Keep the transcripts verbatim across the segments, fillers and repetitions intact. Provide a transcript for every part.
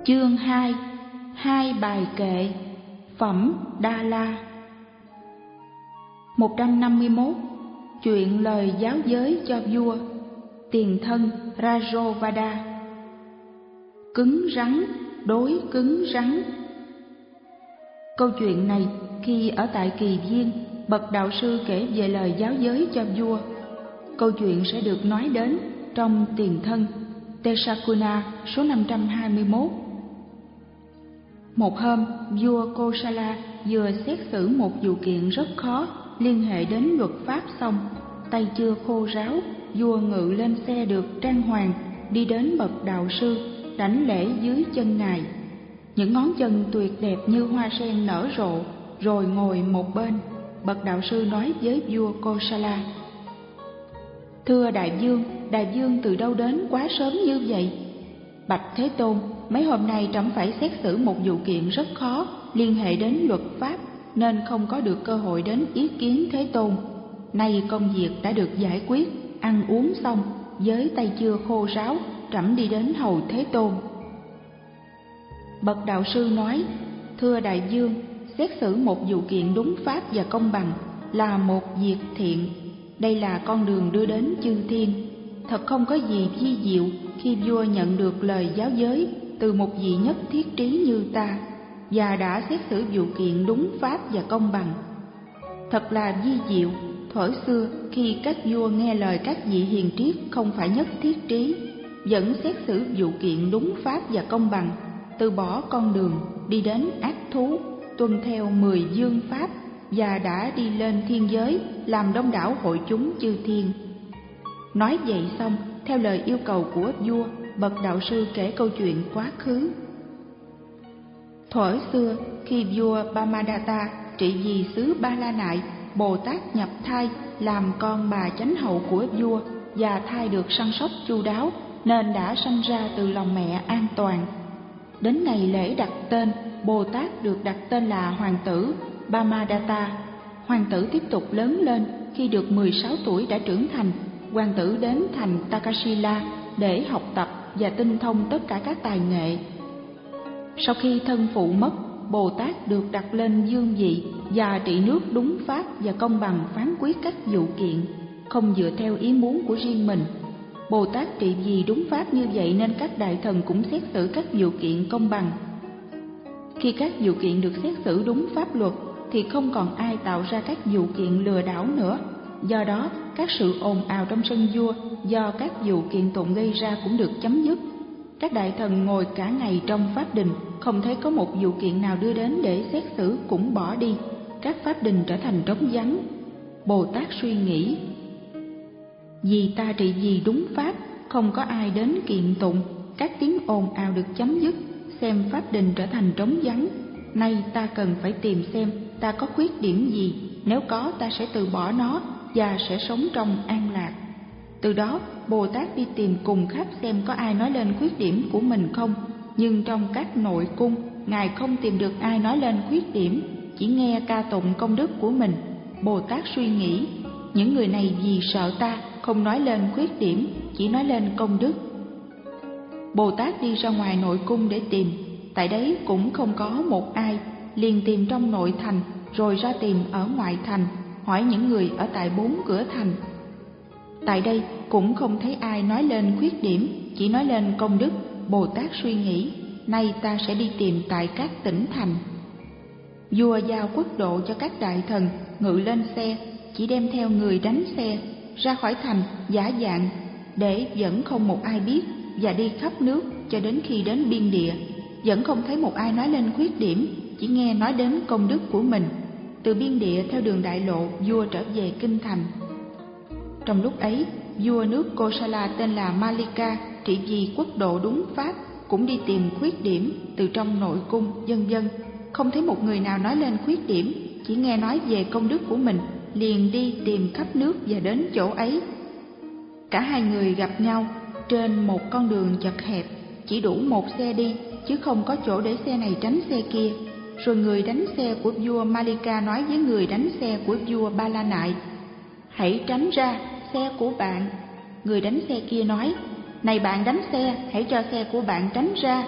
Chương hai. Hai bài kệ. Phẩm Đa La. một trăm năm mươi mốt. Chuyện lời giáo giới cho vua. Tiền thân Rajovada. Cứng rắn đối cứng rắn. Câu chuyện này khi ở tại Kỳ Viên, bậc đạo sư kể về lời giáo giới cho vua. Câu chuyện sẽ được nói đến trong Tiền thân Teshakuna số năm trăm hai mươi mốt. Một hôm, vua Kosala vừa xét xử một vụ kiện rất khó liên hệ đến luật pháp xong, tay chưa khô ráo, vua ngự lên xe được trang hoàng, đi đến bậc đạo sư, đảnh lễ dưới chân ngài. Những ngón chân tuyệt đẹp như hoa sen nở rộ, rồi ngồi một bên. Bậc đạo sư nói với vua Kosala: Thưa đại vương, đại vương từ đâu đến quá sớm như vậy? Bạch Thế Tôn, mấy hôm nay trẫm phải xét xử một vụ kiện rất khó liên hệ đến luật pháp, nên không có được cơ hội đến ý kiến Thế Tôn. Nay công việc đã được giải quyết, ăn uống xong, với tay chưa khô ráo, trẫm đi đến hầu Thế Tôn. Bậc đạo sư nói: Thưa đại vương, xét xử một vụ kiện đúng pháp và công bằng là một việc thiện. Đây là con đường đưa đến chư thiên. Thật không có gì vi diệu khi vua nhận được lời giáo giới từ một vị nhất thiết trí như ta, và đã xét xử vụ kiện đúng pháp và công bằng. Thật là vi diệu, thuở xưa khi các vua nghe lời các vị hiền triết không phải nhất thiết trí, vẫn xét xử vụ kiện đúng pháp và công bằng, từ bỏ con đường đi đến ác thú, tuân theo mười dương pháp, và đã đi lên thiên giới làm đông đảo hội chúng chư thiên. Nói vậy xong, theo lời yêu cầu của vua, bậc đạo sư kể câu chuyện quá khứ. Thuở xưa, khi vua Bamadatta trị vì xứ Ba La Nại, Bồ Tát nhập thai làm con bà chánh hậu của vua, và thai được săn sóc chu đáo nên đã sanh ra từ lòng mẹ an toàn. Đến ngày lễ đặt tên, Bồ Tát được đặt tên là Hoàng tử Bamadatta. Hoàng tử tiếp tục lớn lên, khi được mười sáu tuổi đã trưởng thành. Hoàng tử đến thành Takasila để học tập và tinh thông tất cả các tài nghệ. Sau khi thân phụ mất, Bồ Tát được đặt lên dương vị và trị nước đúng pháp và công bằng, phán quyết các vụ kiện, không dựa theo ý muốn của riêng mình. Bồ Tát trị vì đúng pháp như vậy nên các đại thần cũng xét xử các vụ kiện công bằng. Khi các vụ kiện được xét xử đúng pháp luật thì không còn ai tạo ra các vụ kiện lừa đảo nữa. Do đó, các sự ồn ào trong sân vua do các vụ kiện tụng gây ra cũng được chấm dứt. Các đại thần ngồi cả ngày trong pháp đình, không thấy có một vụ kiện nào đưa đến để xét xử cũng bỏ đi. Các pháp đình trở thành trống vắng. Bồ Tát suy nghĩ: Vì ta trị vì đúng pháp, không có ai đến kiện tụng, các tiếng ồn ào được chấm dứt, xem pháp đình trở thành trống vắng. Nay ta cần phải tìm xem ta có khuyết điểm gì, nếu có ta sẽ từ bỏ nó và sẽ sống trong an lạc. Từ đó, Bồ Tát đi tìm cùng khắp xem có ai nói lên khuyết điểm của mình không, nhưng trong các nội cung, Ngài không tìm được ai nói lên khuyết điểm, chỉ nghe ca tụng công đức của mình. Bồ Tát suy nghĩ: những người này vì sợ ta, không nói lên khuyết điểm, chỉ nói lên công đức. Bồ Tát đi ra ngoài nội cung để tìm, tại đấy cũng không có một ai, liền tìm trong nội thành, rồi ra tìm ở ngoại thành, hỏi những người ở tại bốn cửa thành. Tại đây cũng không thấy ai nói lên khuyết điểm, chỉ nói lên công đức. Bồ Tát suy nghĩ: nay ta sẽ đi tìm tại các tỉnh thành. Vua giao quốc độ cho các đại thần, ngự lên xe, chỉ đem theo người đánh xe, ra khỏi thành giả dạng, để vẫn không một ai biết, và đi khắp nước cho đến khi đến biên địa. Vẫn không thấy một ai nói lên khuyết điểm, chỉ nghe nói đến công đức của mình. Từ biên địa theo đường đại lộ, vua trở về kinh thành. Trong lúc ấy, vua nước Kosala tên là Malika trị vì quốc độ đúng pháp, cũng đi tìm khuyết điểm từ trong nội cung, vân vân. Không thấy một người nào nói lên khuyết điểm, chỉ nghe nói về công đức của mình, liền đi tìm khắp nước và đến chỗ ấy. Cả hai người gặp nhau trên một con đường chật hẹp, chỉ đủ một xe đi, chứ không có chỗ để xe này tránh xe kia. Rồi người đánh xe của vua Malika nói với người đánh xe của vua Ba La Nại: Hãy tránh ra, xe của bạn. Người đánh xe kia nói: Này bạn đánh xe, hãy cho xe của bạn tránh ra.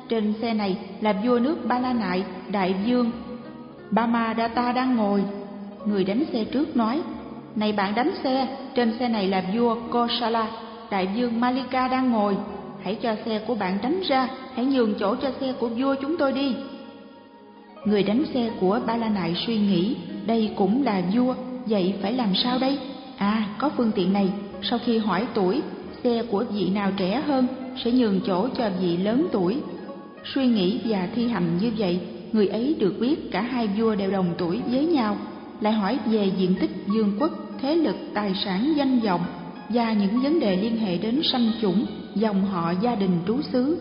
trên xe này là vua nước Ba La Nại, đại vương Brahmadatta đang ngồi. Người đánh xe trước nói: Này bạn đánh xe, trên xe này là vua Kosala, đại vương Malika đang ngồi. Hãy cho xe của bạn tránh ra, hãy nhường chỗ cho xe của vua chúng tôi đi. Người đánh xe của Ba La Nại suy nghĩ, đây cũng là vua, vậy phải làm sao đây? À, có phương tiện này, sau khi hỏi tuổi, xe của vị nào trẻ hơn sẽ nhường chỗ cho vị lớn tuổi. Suy nghĩ và thi hành như vậy, người ấy được biết cả hai vua đều đồng tuổi với nhau, lại hỏi về diện tích vương quốc, thế lực, tài sản, danh vọng và những vấn đề liên hệ đến sanh chủng, dòng họ, gia đình, trú xứ.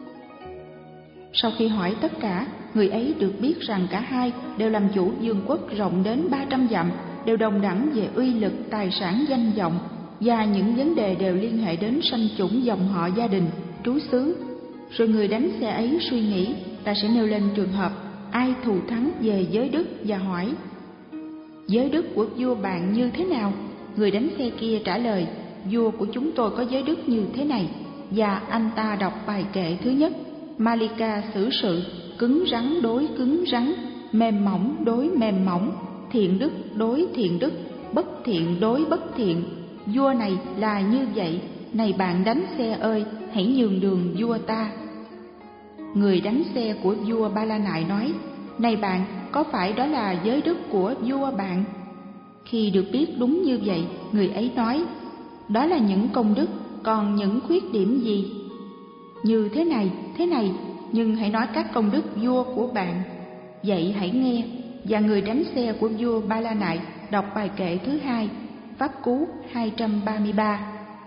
Sau khi hỏi tất cả, người ấy được biết rằng cả hai đều làm chủ vương quốc rộng đến ba trăm dặm, đều đồng đẳng về uy lực, tài sản, danh vọng và những vấn đề đều liên hệ đến sanh chủng, dòng họ, gia đình, trú xứ. Rồi người đánh xe ấy suy nghĩ, ta sẽ nêu lên trường hợp ai thù thắng về giới đức và hỏi: Giới đức của vua bạn như thế nào? Người đánh xe kia trả lời: Vua của chúng tôi có giới đức như thế này. Và anh ta đọc bài kệ thứ nhất: Malika xử sự, cứng rắn đối cứng rắn, mềm mỏng đối mềm mỏng, thiện đức đối thiện đức, bất thiện đối bất thiện. Vua này là như vậy, này bạn đánh xe ơi, hãy nhường đường vua ta. Người đánh xe của vua Ba La Nại nói: Này bạn, có phải đó là giới đức của vua bạn? Khi được biết đúng như vậy, người ấy nói: Đó là những công đức, còn những khuyết điểm gì? Như thế này, thế này, nhưng hãy nói các công đức vua của bạn. Vậy hãy nghe. Và người đánh xe của vua Ba La Nại đọc bài kệ thứ hai, Pháp Cú hai trăm ba mươi ba.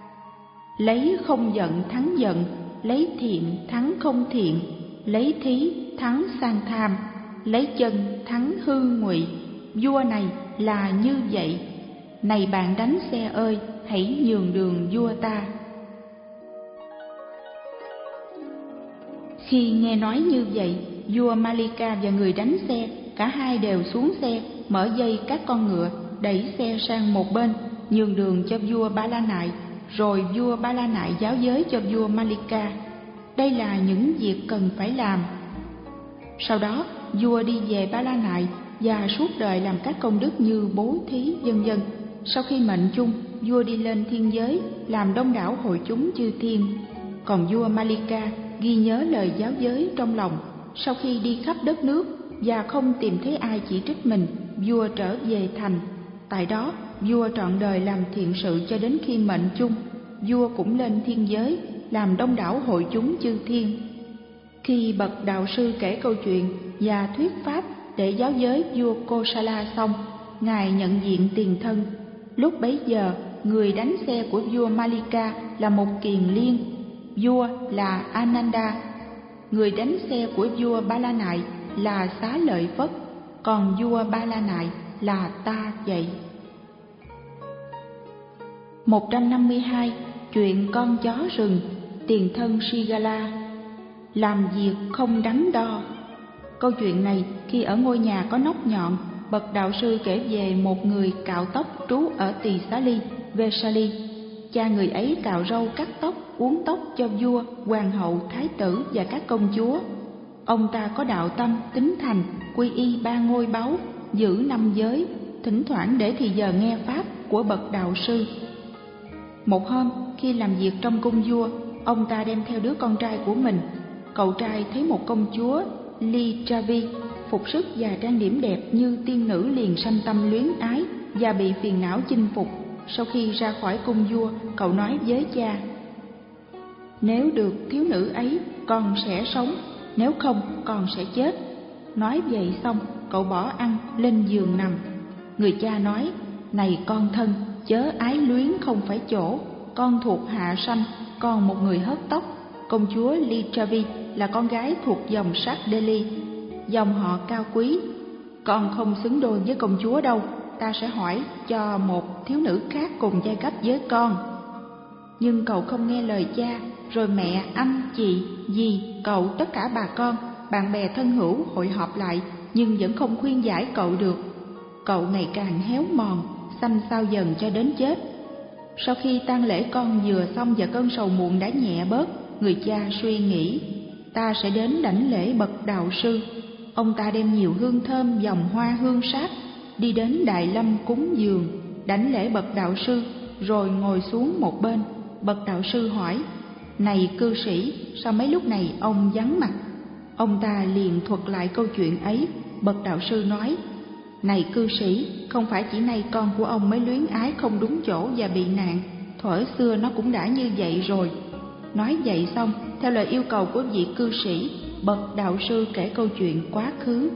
Lấy không giận thắng giận, lấy thiện thắng không thiện, lấy thí thắng sang tham, lấy chân thắng hư ngụy. Vua này là như vậy, này bạn đánh xe ơi, hãy nhường đường vua ta. Khi nghe nói như vậy, vua Malika và người đánh xe, cả hai đều xuống xe, mở dây các con ngựa, đẩy xe sang một bên, nhường đường cho vua Ba La Nại. Rồi vua Ba La Nại giáo giới cho vua Malika: Đây là những việc cần phải làm. Sau đó, vua đi về Ba La Nại và suốt đời làm các công đức như bố thí, vân vân. Sau khi mệnh chung, vua đi lên thiên giới, làm đông đảo hội chúng chư thiên. Còn vua Malika ghi nhớ lời giáo giới trong lòng. Sau khi đi khắp đất nước và không tìm thấy ai chỉ trích mình, vua trở về thành. Tại đó, vua trọn đời làm thiện sự cho đến khi mệnh chung. Vua cũng lên thiên giới, làm đông đảo hội chúng chư thiên. Khi bậc đạo sư kể câu chuyện và thuyết pháp để giáo giới vua Kosala xong, ngài nhận diện tiền thân. Lúc bấy giờ, người đánh xe của vua Malika là một kiền liên, vua là Ananda. Người đánh xe của vua Ba La Nại là Xá Lợi Phất, còn vua Ba La Nại là ta vậy. một trăm năm mươi hai. Chuyện con chó rừng, tiền thân Sigala. Làm việc không đắn đo. Câu chuyện này khi ở ngôi nhà có nóc nhọn, bậc đạo sư kể về một người cạo tóc trú ở Tỳ Xá Ly, Vesali. Cha người ấy cạo râu, cắt tóc, uốn tóc cho vua, hoàng hậu, thái tử và các công chúa. Ông ta có đạo tâm, tín thành, quy y ba ngôi báu, giữ năm giới, thỉnh thoảng để thì giờ nghe pháp của bậc đạo sư. Một hôm, khi làm việc trong cung vua, ông ta đem theo đứa con trai của mình. Cậu trai thấy một công chúa Lichavi phục sức và trang điểm đẹp như tiên nữ, liền sanh tâm luyến ái và bị phiền não chinh phục. Sau khi ra khỏi cung vua, cậu nói với cha: Nếu được thiếu nữ ấy, con sẽ sống, nếu không, con sẽ chết. Nói vậy xong, cậu bỏ ăn, lên giường nằm. Người cha nói: Này con thân, chớ ái luyến không phải chỗ, con thuộc hạ sanh, con một người hớt tóc. Công chúa Lichavi là con gái thuộc dòng Sát Delhi, dòng họ cao quý. Con không xứng đôi với công chúa đâu, ta sẽ hỏi cho một thiếu nữ khác cùng giai cấp với con. Nhưng cậu không nghe lời cha, rồi mẹ, anh, chị, dì, cậu, tất cả bà con, bạn bè thân hữu hội họp lại, nhưng vẫn không khuyên giải cậu được. Cậu ngày càng héo mòn, xanh xao dần cho đến chết. Sau khi tang lễ con vừa xong và cơn sầu muộn đã nhẹ bớt, người cha suy nghĩ: ta sẽ đến đảnh lễ bậc đạo sư. Ông ta đem nhiều hương thơm, vòng hoa hương sáp, đi đến Đại Lâm cúng dường, đảnh lễ bậc đạo sư, rồi ngồi xuống một bên. Bậc đạo sư hỏi: này cư sĩ, sao mấy lúc này ông vắng mặt? Ông ta liền thuật lại câu chuyện ấy. Bậc đạo sư nói: này cư sĩ, không phải chỉ nay con của ông mới luyến ái không đúng chỗ và bị nạn, thuở xưa nó cũng đã như vậy rồi. Nói vậy xong, theo lời yêu cầu của vị cư sĩ, bậc đạo sư kể câu chuyện quá khứ.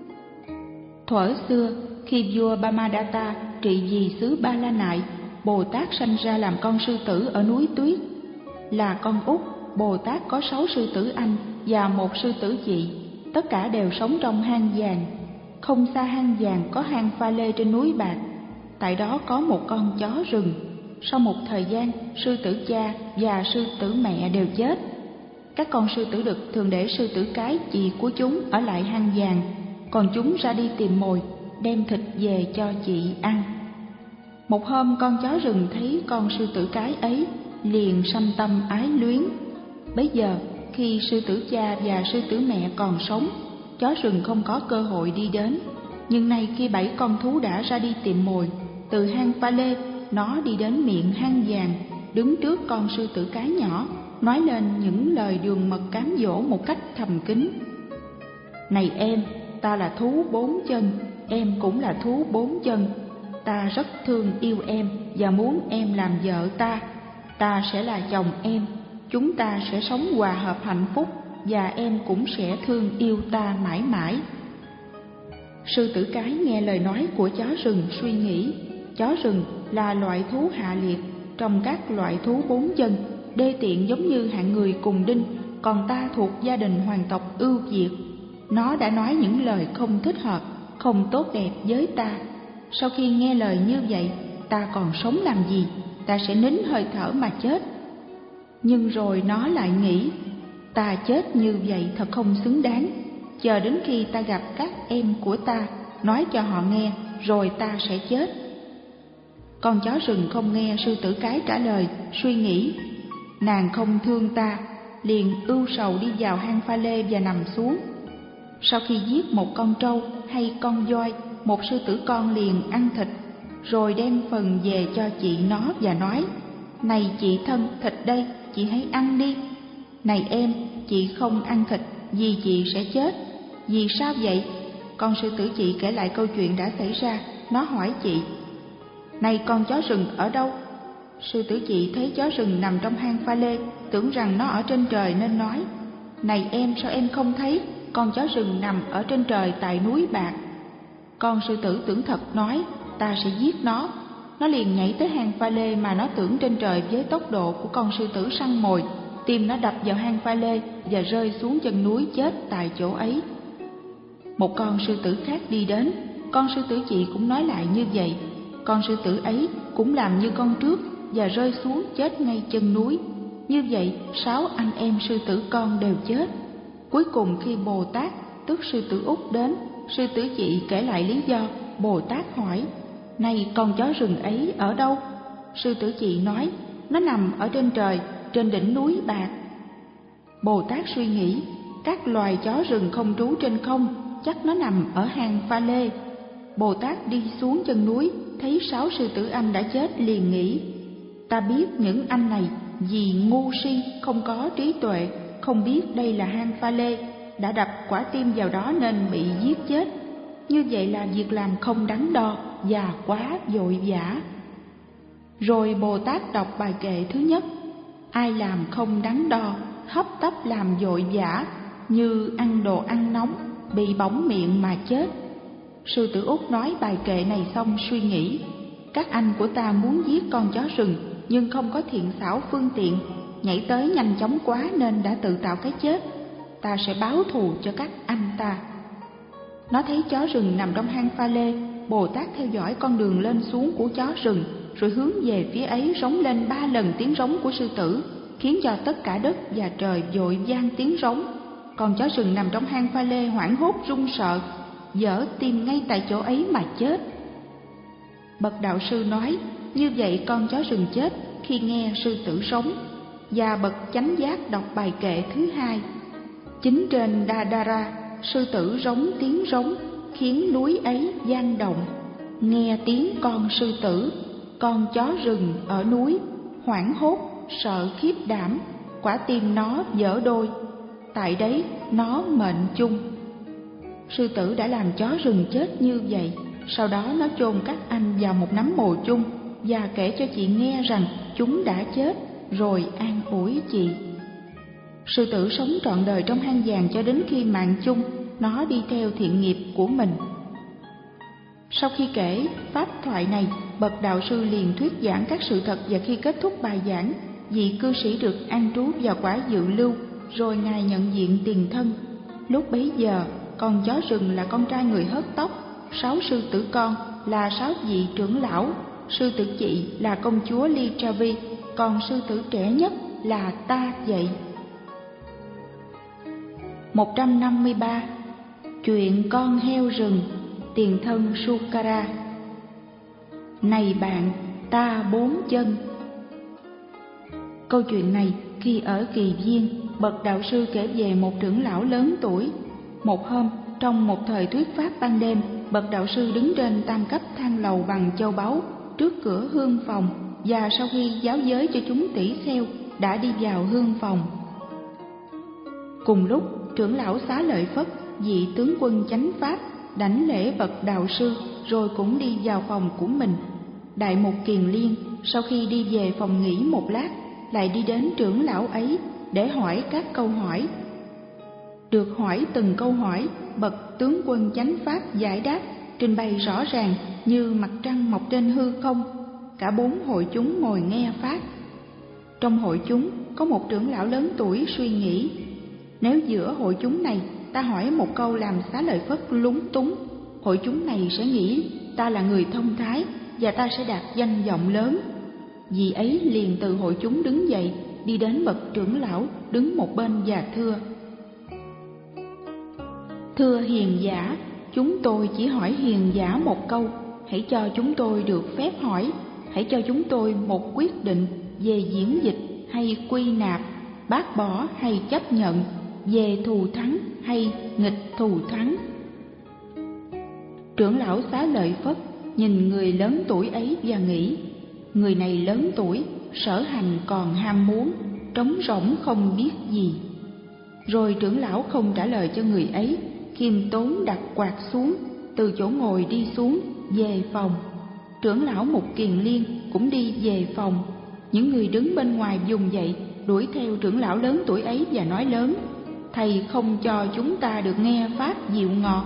Thuở xưa, khi vua Brahmadatta trị vì xứ Ba La Nại, Bồ Tát sanh ra làm con sư tử ở núi Tuyết. Là con út, Bồ Tát có sáu sư tử anh và một sư tử chị, tất cả đều sống trong hang vàng. Không xa hang vàng có hang pha lê trên núi Bạc, tại đó có một con chó rừng. Sau một thời gian, sư tử cha và sư tử mẹ đều chết. Các con sư tử đực thường để sư tử cái chị của chúng ở lại hang vàng, còn chúng ra đi tìm mồi, đem thịt về cho chị ăn. Một hôm, con chó rừng thấy con sư tử cái ấy, liền sanh tâm ái luyến. Bấy giờ, khi sư tử cha và sư tử mẹ còn sống, chó rừng không có cơ hội đi đến. Nhưng nay khi bảy con thú đã ra đi tìm mồi, từ hang pha lê, nó đi đến miệng hang vàng, đứng trước con sư tử cái nhỏ, nói lên những lời đường mật cám dỗ một cách thầm kín. Này em, ta là thú bốn chân, em cũng là thú bốn chân. Ta rất thương yêu em và muốn em làm vợ ta. Ta sẽ là chồng em, chúng ta sẽ sống hòa hợp hạnh phúc, và em cũng sẽ thương yêu ta mãi mãi. Sư tử cái nghe lời nói của chó rừng, suy nghĩ. Chó rừng là loại thú hạ liệt trong các loại thú bốn chân, đê tiện giống như hạng người cùng đinh, còn ta thuộc gia đình hoàng tộc ưu việt. Nó đã nói những lời không thích hợp, không tốt đẹp với ta. Sau khi nghe lời như vậy, ta còn sống làm gì? Ta sẽ nín hơi thở mà chết. Nhưng rồi nó lại nghĩ, ta chết như vậy thật không xứng đáng. Chờ đến khi ta gặp các em của ta, nói cho họ nghe, rồi ta sẽ chết. Con chó rừng không nghe sư tử cái trả lời, suy nghĩ, nàng không thương ta, liền ưu sầu đi vào hang pha lê và nằm xuống. Sau khi giết một con trâu hay con voi, một sư tử con liền ăn thịt, rồi đem phần về cho chị nó và nói: này chị thân, thịt đây, chị hãy ăn đi. Này em, chị không ăn thịt vì chị sẽ chết. Vì sao vậy? Con sư tử chị kể lại câu chuyện đã xảy ra. Nó hỏi chị: này con chó rừng ở đâu? Sư tử chị thấy chó rừng nằm trong hang pha lê, tưởng rằng nó ở trên trời nên nói: này em, sao em không thấy? Con chó rừng nằm ở trên trời tại núi Bạc. Con sư tử tưởng thật, nói: ta sẽ giết nó. Nó liền nhảy tới hang pha lê mà nó tưởng trên trời với tốc độ của con sư tử săn mồi. Tim nó đập vào hang pha lê và rơi xuống chân núi chết tại chỗ ấy. Một con sư tử khác đi đến, con sư tử chị cũng nói lại như vậy. Con sư tử ấy cũng làm như con trước và rơi xuống chết ngay chân núi. Như vậy, sáu anh em sư tử con đều chết. Cuối cùng khi Bồ Tát, tức sư tử út đến, sư tử chị kể lại lý do. Bồ Tát hỏi: này con chó rừng ấy ở đâu? Sư tử chị nói: nó nằm ở trên trời, trên đỉnh núi Bạc. Bồ Tát suy nghĩ, các loài chó rừng không trú trên không, chắc nó nằm ở hang pha lê. Bồ Tát đi xuống chân núi, thấy sáu sư tử anh đã chết, liền nghĩ: ta biết những anh này vì ngu si, không có trí tuệ, không biết đây là hang pha lê, đã đập quả tim vào đó nên bị giết chết. Như vậy là việc làm không đắn đo và quá vội vã. Rồi Bồ Tát đọc bài kệ thứ nhất: ai làm không đắn đo, hấp tấp làm vội vã, như ăn đồ ăn nóng, bị bỏng miệng mà chết. Sư tử út nói bài kệ này xong suy nghĩ: các anh của ta muốn giết con chó rừng, nhưng không có thiện xảo phương tiện, nhảy tới nhanh chóng quá nên đã tự tạo cái chết. Ta sẽ báo thù cho các anh ta. Nó thấy chó rừng nằm trong hang pha lê. Bồ Tát theo dõi con đường lên xuống của chó rừng, rồi hướng về phía ấy rống lên ba lần tiếng rống của sư tử, khiến cho tất cả đất và trời vội vang tiếng rống. Con chó rừng nằm trong hang pha lê hoảng hốt run sợ, dở tim ngay tại chỗ ấy mà chết. Bậc đạo sư nói: như vậy con chó rừng chết khi nghe sư tử sống. Và bậc chánh giác đọc bài kệ thứ hai: Chính trên Dadara, sư tử rống tiếng rống, khiến núi ấy vang động. Nghe tiếng con sư tử, con chó rừng ở núi, hoảng hốt, sợ khiếp đảm, quả tim nó vỡ đôi. Tại đấy nó mệnh chung. Sư tử đã làm chó rừng chết như vậy. Sau đó nó chôn các anh vào một nắm mồ chung và kể cho chị nghe rằng chúng đã chết, rồi an ủi chị. Sư tử sống trọn đời trong hang vàng cho đến khi mạng chung, nó đi theo thiện nghiệp của mình. Sau khi kể pháp thoại này, bậc đạo sư liền thuyết giảng các sự thật, và khi kết thúc bài giảng, vị cư sĩ được an trú vào quả dự lưu, rồi ngài nhận diện tiền thân. Lúc bấy giờ, con chó rừng là con trai người hớt tóc, sáu sư tử con là sáu vị trưởng lão, sư tử chị là công chúa Lichavi, còn sư tử trẻ nhất là ta vậy. một trăm năm mươi ba. Chuyện con heo rừng, tiền thân Sukara. Này bạn, ta bốn chân. Câu chuyện này khi ở Kỳ Viên, bậc đạo sư kể về một trưởng lão lớn tuổi. Một hôm, trong một thời thuyết pháp ban đêm, bậc đạo sư đứng trên tam cấp thang lầu bằng châu báu trước cửa hương phòng, và sau khi giáo giới cho chúng tỷ kheo, đã đi vào hương phòng. Cùng lúc, trưởng lão Xá Lợi Phất, vị tướng quân chánh pháp, đảnh lễ bậc đạo sư, rồi cũng đi vào phòng của mình. Đại mục Kiền Liên sau khi đi về phòng nghỉ một lát, lại đi đến trưởng lão ấy để hỏi các câu hỏi. Được hỏi từng câu hỏi, bậc tướng quân chánh pháp giải đáp, trình bày rõ ràng như mặt trăng mọc trên hư không. Cả bốn hội chúng ngồi nghe pháp. Trong hội chúng có một trưởng lão lớn tuổi suy nghĩ, nếu giữa hội chúng này ta hỏi một câu làm Xá Lợi Phất lúng túng, hội chúng này sẽ nghĩ ta là người thông thái và ta sẽ đạt danh vọng lớn. Vì ấy liền từ hội chúng đứng dậy, đi đến bậc trưởng lão đứng một bên và thưa: Thưa hiền giả, chúng tôi chỉ hỏi hiền giả một câu, hãy cho chúng tôi được phép hỏi, hãy cho chúng tôi một quyết định về diễn dịch hay quy nạp, bác bỏ hay chấp nhận, về thù thắng hay nghịch thù thắng. Trưởng lão Xá Lợi Phất nhìn người lớn tuổi ấy và nghĩ, người này lớn tuổi, sở hành còn ham muốn, trống rỗng không biết gì. Rồi trưởng lão không trả lời cho người ấy, khiêm tốn đặt quạt xuống, từ chỗ ngồi đi xuống, về phòng. Trưởng lão Mục Kiền Liên cũng đi về phòng. Những người đứng bên ngoài vùng dậy, đuổi theo trưởng lão lớn tuổi ấy và nói lớn: Thầy không cho chúng ta được nghe pháp dịu ngọt.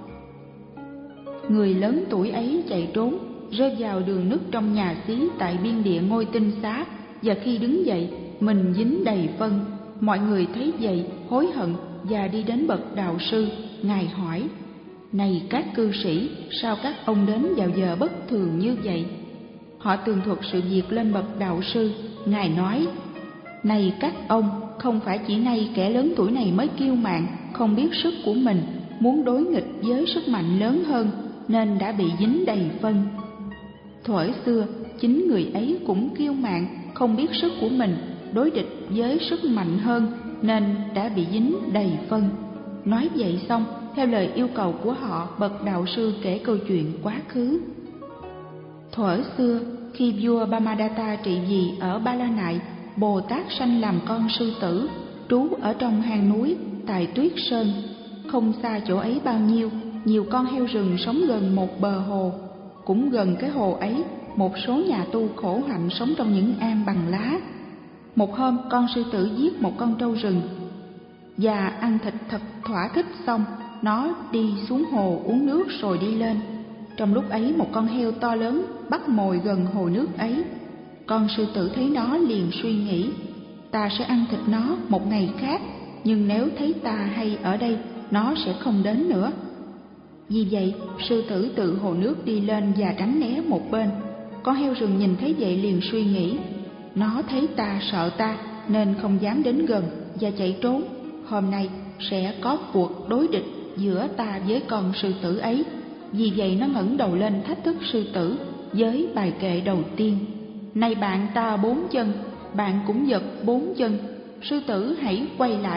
Người lớn tuổi ấy chạy trốn, rơi vào đường nứt trong nhà xí tại biên địa Ngôi Tinh Xá, và khi đứng dậy, mình dính đầy phân. Mọi người thấy vậy, hối hận và đi đến bậc đạo sư. Ngài hỏi: Này các cư sĩ, sao các ông đến vào giờ bất thường như vậy? Họ tường thuật sự việc lên bậc đạo sư. Ngài nói: Này các ông, không phải chỉ nay kẻ lớn tuổi này mới kiêu mạn, không biết sức của mình, muốn đối nghịch với sức mạnh lớn hơn, nên đã bị dính đầy phân. Thuở xưa, chính người ấy cũng kiêu mạn, không biết sức của mình, đối địch với sức mạnh hơn, nên đã bị dính đầy phân. Nói vậy xong, theo lời yêu cầu của họ, bậc đạo sư kể câu chuyện quá khứ. Thuở xưa, khi vua Brahmadatta trị vì ở Ba La Nại, Bồ Tát sanh làm con sư tử, trú ở trong hang núi tại Tuyết Sơn. Không xa chỗ ấy bao nhiêu, nhiều con heo rừng sống gần một bờ hồ. Cũng gần cái hồ ấy, một số nhà tu khổ hạnh sống trong những am bằng lá. Một hôm, con sư tử giết một con trâu rừng và ăn thịt thật thỏa thích xong, nó đi xuống hồ uống nước rồi đi lên. Trong lúc ấy, một con heo to lớn bắt mồi gần hồ nước ấy. Con sư tử thấy nó liền suy nghĩ, ta sẽ ăn thịt nó một ngày khác, nhưng nếu thấy ta hay ở đây, nó sẽ không đến nữa. Vì vậy, sư tử từ hồ nước đi lên và tránh né một bên. Con heo rừng nhìn thấy vậy liền suy nghĩ, nó thấy ta sợ ta nên không dám đến gần và chạy trốn. Hôm nay sẽ có cuộc đối địch giữa ta với con sư tử ấy. Vì vậy nó ngẩng đầu lên thách thức sư tử với bài kệ đầu tiên: Này bạn ta bốn chân, bạn cũng giật bốn chân. Sư tử hãy quay lại,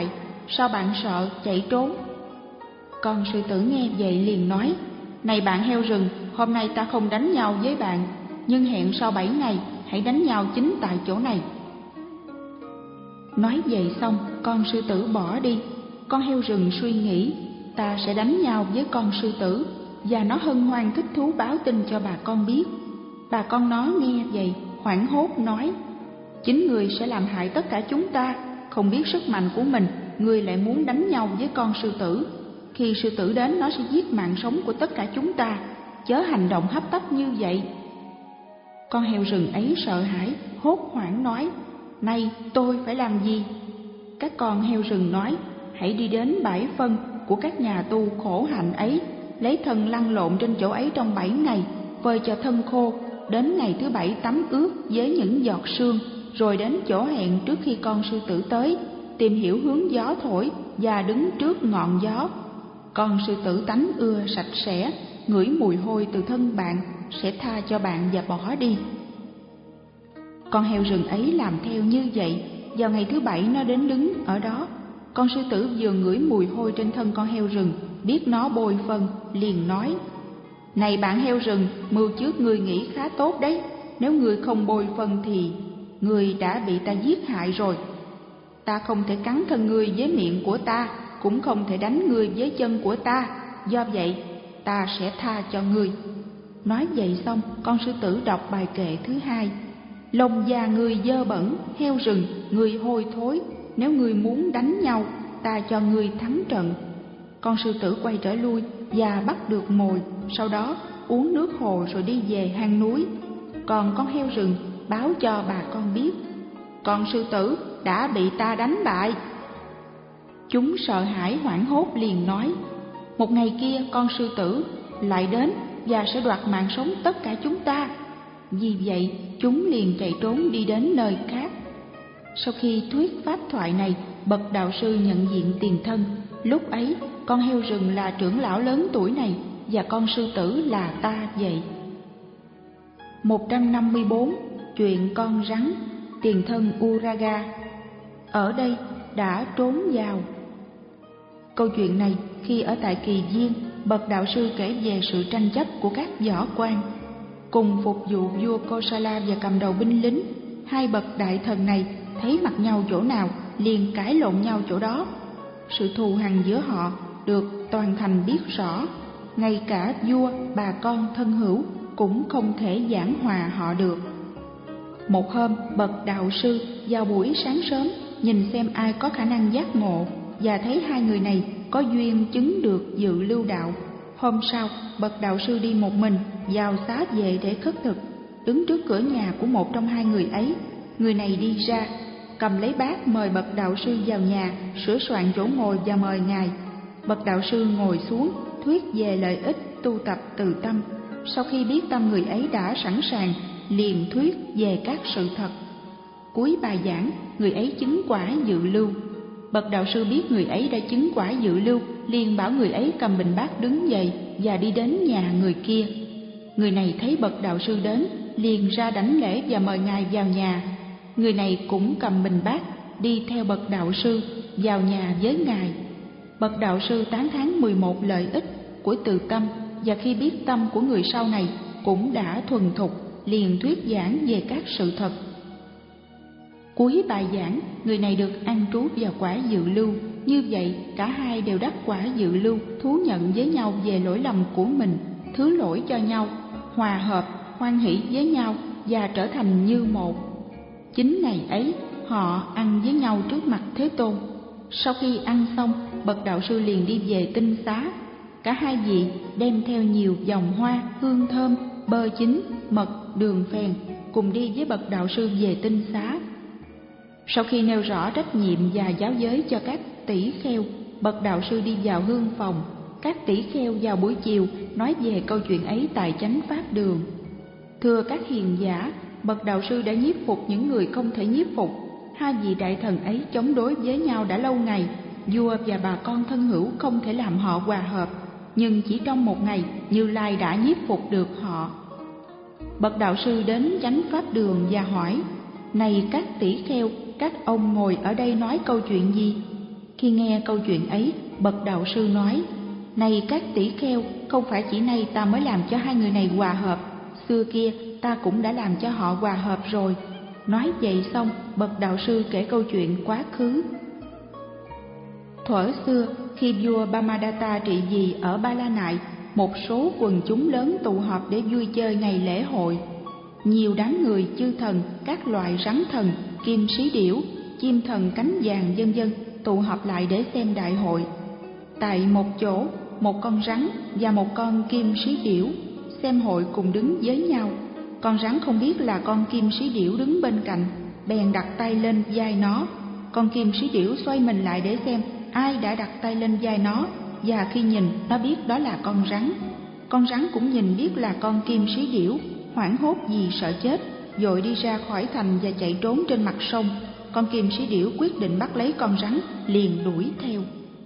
sao bạn sợ chạy trốn? Con sư tử nghe vậy liền nói: Này bạn heo rừng, hôm nay ta không đánh nhau với bạn, nhưng hẹn sau bảy ngày hãy đánh nhau chính tại chỗ này. Nói vậy xong, con sư tử bỏ đi. Con heo rừng suy nghĩ: ta sẽ đánh nhau với con sư tử, và nó hân hoan thích thú báo tin cho bà con biết. Bà con nó nghe vậy hoảng hốt nói: chính người sẽ làm hại tất cả chúng ta, không biết sức mạnh của mình, người lại muốn đánh nhau với con sư tử. Khi sư tử đến, nó sẽ giết mạng sống của tất cả chúng ta, chớ hành động hấp tấp như vậy. Con heo rừng ấy sợ hãi, hốt hoảng nói: này, tôi phải làm gì? Các con heo rừng nói: hãy đi đến bãi phân của các nhà tu khổ hạnh ấy, lấy thân lăn lộn trên chỗ ấy trong bảy ngày, phơi cho thân khô, đến ngày thứ bảy tắm ướt với những giọt sương, rồi đến chỗ hẹn trước khi con sư tử tới, tìm hiểu hướng gió thổi và đứng trước ngọn gió. Con sư tử tánh ưa sạch sẽ, ngửi mùi hôi từ thân bạn, sẽ tha cho bạn và bỏ đi. Con heo rừng ấy làm theo như vậy. Vào ngày thứ bảy nó đến đứng ở đó. Con sư tử vừa ngửi mùi hôi trên thân con heo rừng, biết nó bôi phân, liền nói: này bạn heo rừng, mưu trước ngươi nghĩ khá tốt đấy. Nếu ngươi không bôi phân thì ngươi đã bị ta giết hại rồi. Ta không thể cắn thân ngươi với miệng của ta, cũng không thể đánh ngươi với chân của ta, do vậy ta sẽ tha cho ngươi. Nói vậy xong, con sư tử đọc bài kệ thứ hai: lông da ngươi dơ bẩn, heo rừng ngươi hôi thối, nếu ngươi muốn đánh nhau, ta cho ngươi thắng trận. Con sư tử quay trở lui và bắt được mồi, sau đó uống nước hồ rồi đi về hang núi. Còn con heo rừng báo cho bà con biết: con sư tử đã bị ta đánh bại. Chúng sợ hãi hoảng hốt liền nói: một ngày kia con sư tử lại đến và sẽ đoạt mạng sống tất cả chúng ta. Vì vậy chúng liền chạy trốn đi đến nơi khác. Sau khi thuyết pháp thoại này, bậc đạo sư nhận diện tiền thân. Lúc ấy con heo rừng là trưởng lão lớn tuổi này, và con sư tử là ta vậy. một trăm năm mươi bốn. Chuyện con rắn. Tiền thân Uraga ở đây đã trốn vào. Câu chuyện này khi ở tại Kỳ Viên, bậc đạo sư kể về sự tranh chấp của các võ quan cùng phục vụ vua Kosala và cầm đầu binh lính. Hai bậc đại thần này thấy mặt nhau chỗ nào liền cãi lộn nhau chỗ đó. Sự thù hằn giữa họ được toàn thành biết rõ, ngay cả vua, bà con, thân hữu cũng không thể giảng hòa họ được. Một hôm, bậc đạo sư vào buổi sáng sớm nhìn xem ai có khả năng giác ngộ, và thấy hai người này có duyên chứng được dự lưu đạo. Hôm sau, bậc đạo sư đi một mình vào xá về để khất thực. Đứng trước cửa nhà của một trong hai người ấy, người này đi ra, cầm lấy bát mời bậc đạo sư vào nhà, sửa soạn chỗ ngồi và mời ngài. Bậc đạo sư ngồi xuống, thuyết về lợi ích tu tập từ tâm. Sau khi biết tâm người ấy đã sẵn sàng, liền thuyết về các sự thật. Cuối bài giảng, người ấy chứng quả dự lưu. Bậc đạo sư biết người ấy đã chứng quả dự lưu, liền bảo người ấy cầm bình bát đứng dậy và đi đến nhà người kia. Người này thấy bậc đạo sư đến, liền ra đảnh lễ và mời ngài vào nhà. Người này cũng cầm bình bát, đi theo bậc đạo sư vào nhà với ngài. Bậc đạo sư tán thán mười một lợi ích của từ tâm, và khi biết tâm của người sau này cũng đã thuần thục, liền thuyết giảng về các sự thật. Cuối bài giảng, người này được an trú vào quả dự lưu. Như vậy cả hai đều đắc quả dự lưu, thú nhận với nhau về lỗi lầm của mình, thứ lỗi cho nhau, hòa hợp, hoan hỷ với nhau và trở thành như một. Chính ngày ấy họ ăn với nhau trước mặt Thế Tôn. Sau khi ăn xong, bậc đạo sư liền đi về tinh xá. Cả hai vị đem theo nhiều vòng hoa, hương thơm, bơ chín, mật, đường phèn, cùng đi với bậc đạo sư về tinh xá. Sau khi nêu rõ trách nhiệm và giáo giới cho các tỷ kheo, bậc đạo sư đi vào hương phòng. Các tỷ kheo vào buổi chiều nói về câu chuyện ấy tại chánh pháp đường. Thưa các hiền giả, bậc đạo sư đã nhiếp phục những người không thể nhiếp phục. Hai vị đại thần ấy chống đối với nhau đã lâu ngày. Vua và bà con thân hữu không thể làm họ hòa hợp, nhưng chỉ trong một ngày, Như Lai đã nhiếp phục được họ. Bậc đạo sư đến chánh pháp đường và hỏi: này các tỷ kheo, các ông ngồi ở đây nói câu chuyện gì? Khi nghe câu chuyện ấy, bậc đạo sư nói: Này các tỷ kheo, không phải chỉ nay ta mới làm cho hai người này hòa hợp, xưa kia ta cũng đã làm cho họ hòa hợp rồi. Nói vậy xong, bậc đạo sư kể câu chuyện quá khứ. Thuở xưa, khi vua Brahmadatta trị vì ở Ba La Nại, một số quần chúng lớn tụ họp để vui chơi ngày lễ hội. Nhiều đám người, chư thần, các loài rắn thần, kim sĩ điểu, chim thần cánh vàng vân vân tụ họp lại để xem đại hội. Tại một chỗ, một con rắn và một con kim sĩ điểu xem hội cùng đứng với nhau. Con rắn không biết là con kim sĩ điểu đứng bên cạnh, bèn đặt tay lên vai nó. Con kim sĩ điểu xoay mình lại để xem ai đã đặt tay lên vai nó, và khi nhìn nó biết đó là con rắn. Con rắn cũng nhìn biết là con kim sĩ điểu, hoảng hốt vì sợ chết, vội đi ra khỏi thành và chạy trốn trên mặt sông. Con kim sĩ điểu quyết định bắt lấy con rắn, liền đuổi theo.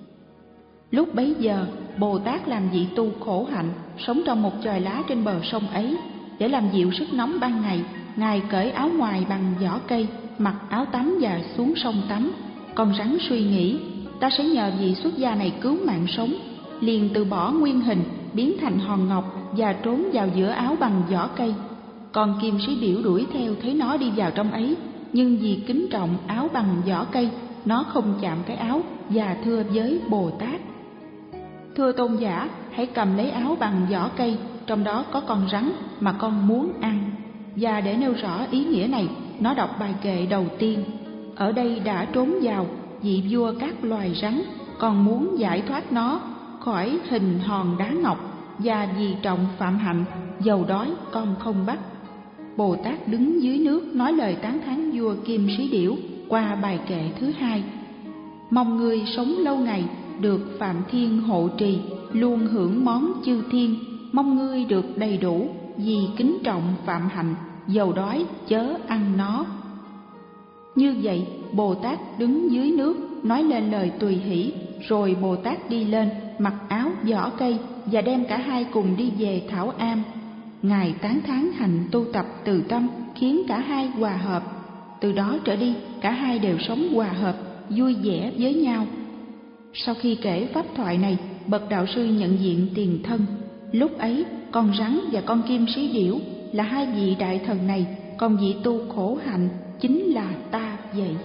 Lúc bấy giờ, Bồ Tát làm vị tu khổ hạnh, sống trong một chòi lá trên bờ sông ấy. Để làm dịu sức nóng ban ngày, Ngài cởi áo ngoài bằng vỏ cây, mặc áo tắm và xuống sông tắm. Con rắn suy nghĩ, ta sẽ nhờ vị xuất gia này cứu mạng sống, liền từ bỏ nguyên hình, biến thành hòn ngọc và trốn vào giữa áo bằng vỏ cây. Con kim sĩ điểu đuổi theo thấy nó đi vào trong ấy, nhưng vì kính trọng áo bằng vỏ cây, nó không chạm cái áo và thưa với Bồ Tát: Thưa tôn giả, hãy cầm lấy áo bằng vỏ cây, trong đó có con rắn mà con muốn ăn. Và để nêu rõ ý nghĩa này, nó đọc bài kệ đầu tiên: Ở đây đã trốn vào vị vua các loài rắn, con muốn giải thoát nó khỏi hình hòn đá ngọc, và vì trọng phạm hạnh, dầu đói con không bắt. Bồ Tát đứng dưới nước nói lời tán thán vua kim sĩ điểu qua bài kệ thứ hai: Mong ngươi sống lâu ngày, được Phạm Thiên hộ trì, luôn hưởng món chư thiên. Mong ngươi được đầy đủ, vì kính trọng phạm hạnh, dầu đói chớ ăn nó. Như vậy, Bồ Tát đứng dưới nước nói lên lời tùy hỷ, rồi Bồ Tát đi lên, mặc áo vỏ cây và đem cả hai cùng đi về Thảo Am. Ngài tán thán hành tu tập từ tâm, khiến cả hai hòa hợp. Từ đó trở đi, cả hai đều sống hòa hợp, vui vẻ với nhau. Sau khi kể pháp thoại này, bậc đạo sư nhận diện tiền thân. Lúc ấy, con rắn và con kim sĩ điểu là hai vị đại thần này, còn vị tu khổ hạnh chính là ta vậy.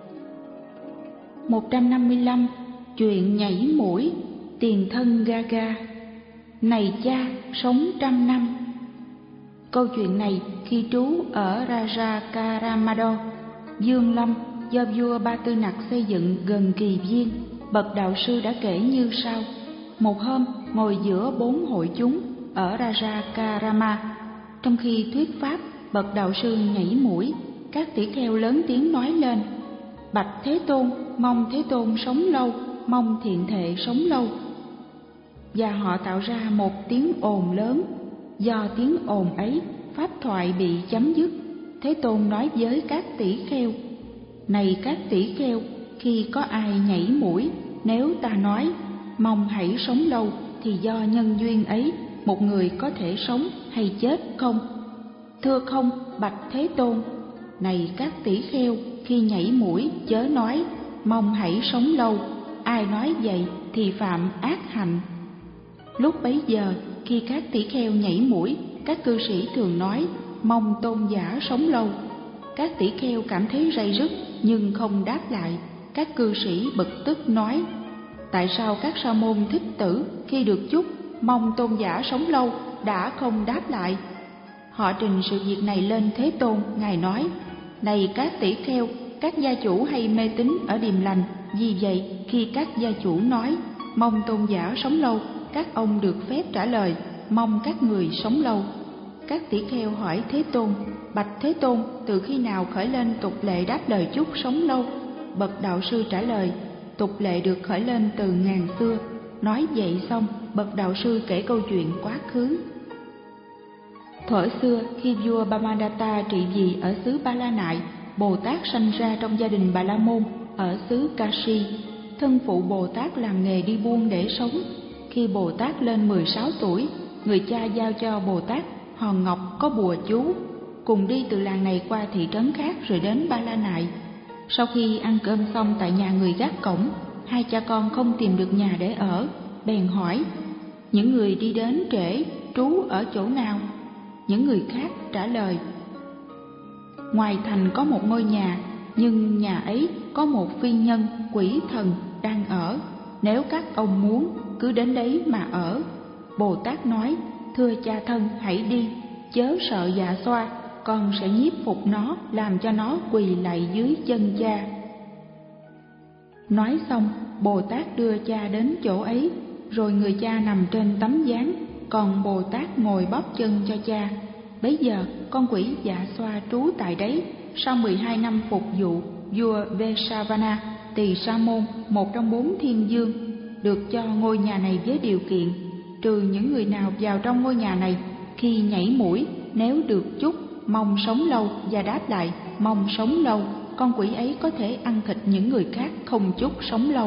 một trăm năm mươi lăm. Chuyện nhảy mũi, tiền thân Gaga. Này cha, sống trăm năm. Câu chuyện này khi trú ở Raja Karamado, Dương Lâm, do vua Ba Tư Nặc xây dựng gần Kỳ Viên. Bậc đạo sư đã kể như sau: Một hôm, ngồi giữa bốn hội chúng ở Raja Karama. Trong khi thuyết pháp, bậc đạo sư nhảy mũi. Các tỷ kheo lớn tiếng nói lên: Bạch Thế Tôn, mong Thế Tôn sống lâu, mong thiện thệ sống lâu. Và họ tạo ra một tiếng ồn lớn. Do tiếng ồn ấy, pháp thoại bị chấm dứt. Thế Tôn nói với các tỷ kheo: Này các tỷ kheo, khi có ai nhảy mũi, nếu ta nói mong hãy sống lâu, thì do nhân duyên ấy, một người có thể sống hay chết không? Thưa không, bạch Thế Tôn. Này các tỷ kheo, khi nhảy mũi chớ nói mong hãy sống lâu, ai nói vậy thì phạm ác hạnh. Lúc bấy giờ, khi các tỷ kheo nhảy mũi, các cư sĩ thường nói mong tôn giả sống lâu. Các tỷ kheo cảm thấy ray rứt nhưng không đáp lại. Các cư sĩ bực tức nói: Tại sao các sa môn Thích Tử khi được chúc mong tôn giả sống lâu đã không đáp lại? Họ trình sự việc này lên Thế Tôn. Ngài nói: Này các tỷ kheo, các gia chủ hay mê tín ở Điềm Lành, vì vậy khi các gia chủ nói mong tôn giả sống lâu, các ông được phép trả lời mong các người sống lâu. Các tỷ kheo hỏi Thế Tôn: Bạch Thế Tôn, từ khi nào khởi lên tục lệ đáp lời chúc sống lâu? Bậc đạo sư trả lời: Tục lệ được khởi lên từ ngàn xưa. Nói vậy xong, bậc đạo sư kể câu chuyện quá khứ. Thuở xưa, khi vua Brahmadatta trị vì ở xứ Ba La Nại, Bồ Tát sanh ra trong gia đình Bà La Môn ở xứ Kashi. Thân phụ Bồ Tát làm nghề đi buôn để sống. Khi Bồ Tát lên mười sáu tuổi, người cha giao cho Bồ Tát hòn ngọc có bùa chú, cùng đi từ làng này qua thị trấn khác rồi đến Ba La Nại. Sau khi ăn cơm xong tại nhà người gác cổng, hai cha con không tìm được nhà để ở, bèn hỏi: những người đi đến trễ trú ở chỗ nào? Những người khác trả lời: ngoài thành có một ngôi nhà, nhưng nhà ấy có một phi nhân quỷ thần đang ở. Nếu các ông muốn, cứ đến đấy mà ở. Bồ Tát nói: thưa cha thân, hãy đi, chớ sợ dạ xoa, con sẽ nhiếp phục nó, làm cho nó quỳ lạy dưới chân cha. Nói xong, Bồ Tát đưa cha đến chỗ ấy, rồi người cha nằm trên tấm gián, còn Bồ Tát ngồi bóp chân cho cha. Bấy giờ con quỷ dạ xoa trú tại đấy. Sau mười hai năm phục vụ vua Vesavana, Tỳ Sa Môn, một trong bốn thiên dương, được cho ngôi nhà này với điều kiện: trừ những người nào vào trong ngôi nhà này khi nhảy mũi, nếu được chúc mong sống lâu và đáp lại mong sống lâu, con quỷ ấy có thể ăn thịt những người khác không chúc sống lâu.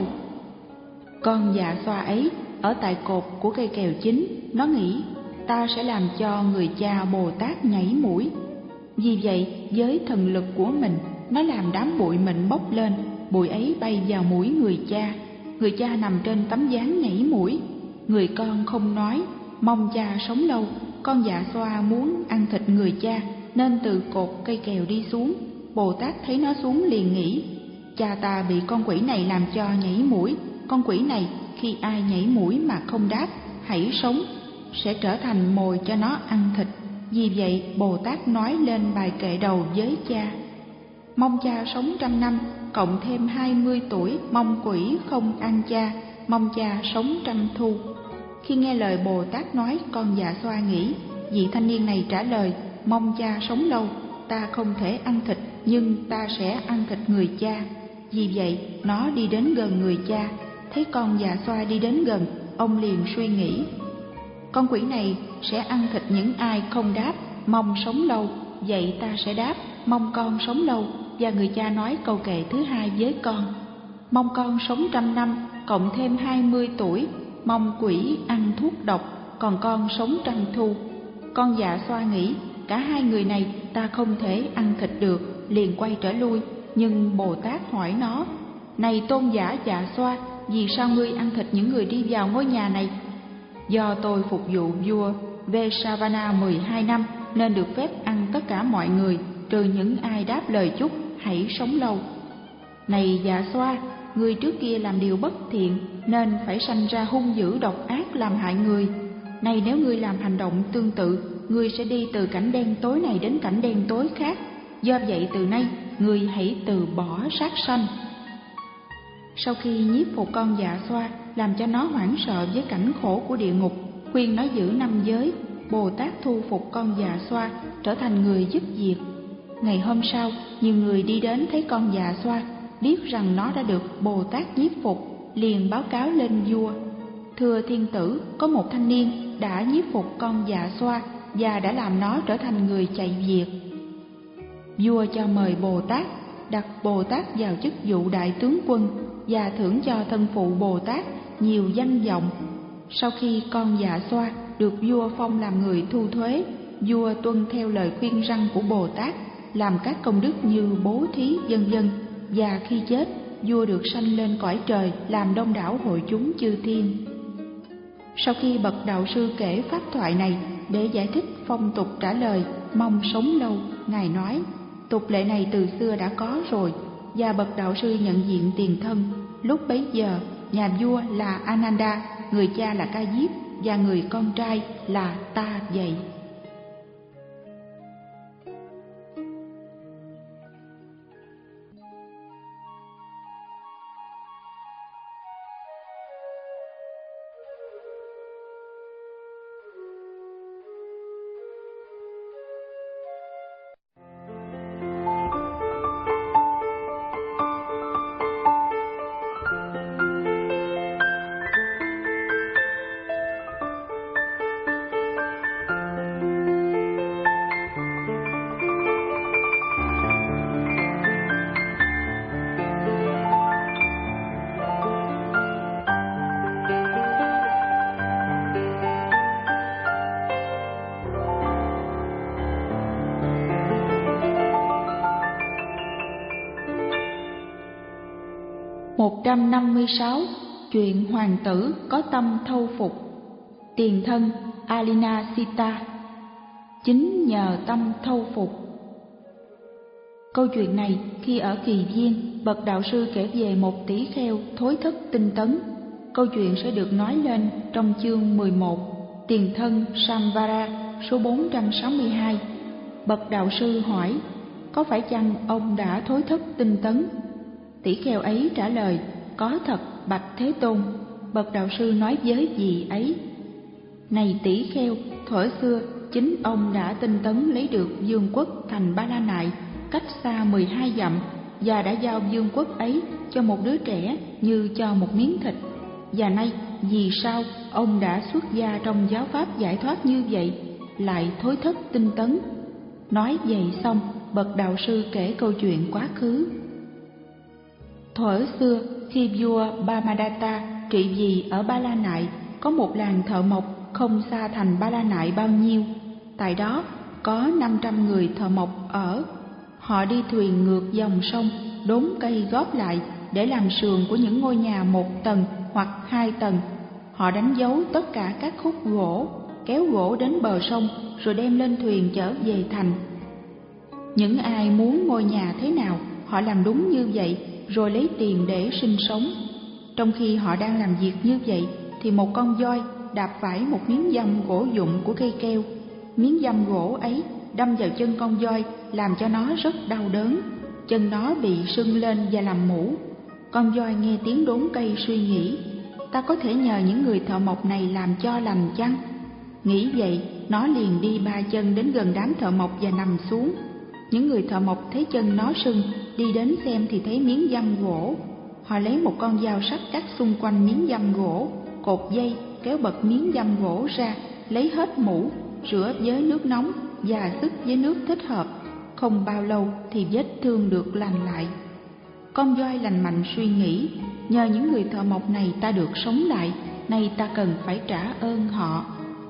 Con dạ xoa ấy ở tại cột của cây kèo chính, nó nghĩ ta sẽ làm cho người cha Bồ Tát nhảy mũi. Vì vậy, với thần lực của mình, nó làm đám bụi mịn bốc lên, bụi ấy bay vào mũi người cha. Người cha nằm trên tấm gián nhảy mũi. Người con không nói, mong cha sống lâu. Con dạ xoa muốn ăn thịt người cha, nên từ cột cây kèo đi xuống. Bồ Tát thấy nó xuống liền nghĩ: cha ta bị con quỷ này làm cho nhảy mũi. Con quỷ này khi ai nhảy mũi mà không đáp hãy sống, sẽ trở thành mồi cho nó ăn thịt. Vì vậy Bồ Tát nói lên bài kệ đầu với cha: mong cha sống trăm năm, cộng thêm hai mươi tuổi, mong quỷ không ăn cha, mong cha sống trăm thu. Khi nghe lời Bồ Tát nói, con dạ xoa nghĩ: vị thanh niên này trả lời: mong cha sống lâu, ta không thể ăn thịt, nhưng ta sẽ ăn thịt người cha. Vì vậy nó đi đến gần người cha. Thấy con dạ xoa đi đến gần, ông liền suy nghĩ: con quỷ này sẽ ăn thịt những ai không đáp mong sống lâu, vậy ta sẽ đáp mong con sống lâu. Và người cha nói câu kệ thứ hai với con: mong con sống trăm năm, cộng thêm hai mươi tuổi, mong quỷ ăn thuốc độc, còn con sống trăm thu. Con dạ xoa nghĩ: cả hai người này ta không thể ăn thịt được, liền quay trở lui. Nhưng Bồ Tát hỏi nó: này tôn giả dạ xoa, vì sao ngươi ăn thịt những người đi vào ngôi nhà này? Do tôi phục vụ vua Vesavana mười hai năm, nên được phép ăn tất cả mọi người, trừ những ai đáp lời chúc hãy sống lâu. Này dạ xoa, ngươi trước kia làm điều bất thiện, nên phải sanh ra hung dữ độc ác làm hại người. Này nếu ngươi làm hành động tương tự, ngươi sẽ đi từ cảnh đen tối này đến cảnh đen tối khác. Do vậy từ nay, ngươi hãy từ bỏ sát sanh. Sau khi nhiếp phục con dạ xoa, làm cho nó hoảng sợ với cảnh khổ của địa ngục, khuyên nó giữ năm giới, Bồ Tát thu phục con dạ xoa, trở thành người giúp việc. Ngày hôm sau, nhiều người đi đến thấy con dạ xoa, biết rằng nó đã được Bồ Tát nhiếp phục, liền báo cáo lên vua: thưa thiên tử, có một thanh niên đã nhiếp phục con dạ xoa và đã làm nó trở thành người chạy việc. Vua cho mời Bồ Tát, đặt Bồ Tát vào chức vụ đại tướng quân và thưởng cho thân phụ Bồ Tát nhiều danh vọng. Sau khi con dạ xoa được vua phong làm người thu thuế, vua tuân theo lời khuyên răn của Bồ Tát, làm các công đức như bố thí vân vân, và khi chết, vua được sanh lên cõi trời làm đông đảo hội chúng chư thiên. Sau khi bậc đạo sư kể pháp thoại này để giải thích phong tục trả lời mong sống lâu, ngài nói: tục lệ này từ xưa đã có rồi, và bậc đạo sư nhận diện tiền thân. Lúc bấy giờ, nhà vua là Ananda, người cha là Ca Diếp, và người con trai là Ta Vậy. một trăm năm mươi sáu. Chuyện hoàng tử có tâm thâu phục. Tiền thân Alina Sita. Chính nhờ tâm thâu phục. Câu chuyện này khi ở Kỳ Viên, bậc đạo sư kể về một tỷ kheo thối thất tinh tấn. Câu chuyện sẽ được nói lên trong chương mười một, Tiền thân Samvara, số bốn trăm sáu mươi hai. Bậc đạo sư hỏi, có phải chăng ông đã thối thất tinh tấn? Tỷ kheo ấy trả lời, có thật bạch Thế Tôn. Bậc đạo sư nói với vị ấy, này tỷ kheo, thuở xưa chính ông đã tinh tấn lấy được vương quốc thành Ba La Nại cách xa mười hai dặm, và đã giao vương quốc ấy cho một đứa trẻ như cho một miếng thịt. Và nay vì sao ông đã xuất gia trong giáo pháp giải thoát như vậy, lại thối thất tinh tấn? Nói vậy xong, bậc đạo sư kể câu chuyện quá khứ. Thuở xưa, khi vua Brahmadatta trị vì ở Ba La Nại, có một làng thợ mộc không xa thành Ba La Nại bao nhiêu. Tại đó có năm trăm người thợ mộc ở. Họ đi thuyền ngược dòng sông, đốn cây góp lại để làm sườn của những ngôi nhà một tầng hoặc hai tầng. Họ đánh dấu tất cả các khúc gỗ, kéo gỗ đến bờ sông rồi đem lên thuyền chở về thành. Những ai muốn ngôi nhà thế nào, họ làm đúng như vậy rồi lấy tiền để sinh sống. Trong khi họ đang làm việc như vậy thì một con voi đạp phải một miếng dăm gỗ dụng của cây keo. Miếng dăm gỗ ấy đâm vào chân con voi, làm cho nó rất đau đớn. Chân nó bị sưng lên và làm mũ. Con voi nghe tiếng đốn cây suy nghĩ, ta có thể nhờ những người thợ mộc này làm cho lành chăng? Nghĩ vậy, nó liền đi ba chân đến gần đám thợ mộc và nằm xuống. Những người thợ mộc thấy chân nó sưng, đi đến xem thì thấy miếng dăm gỗ. Họ lấy một con dao sắc cắt xung quanh miếng dăm gỗ, cột dây kéo bật miếng dăm gỗ ra, lấy hết mũ, rửa với nước nóng và xức với nước thích hợp. Không bao lâu thì vết thương được lành lại. Con voi lành mạnh suy nghĩ, nhờ những người thợ mộc này ta được sống lại, nay ta cần phải trả ơn họ.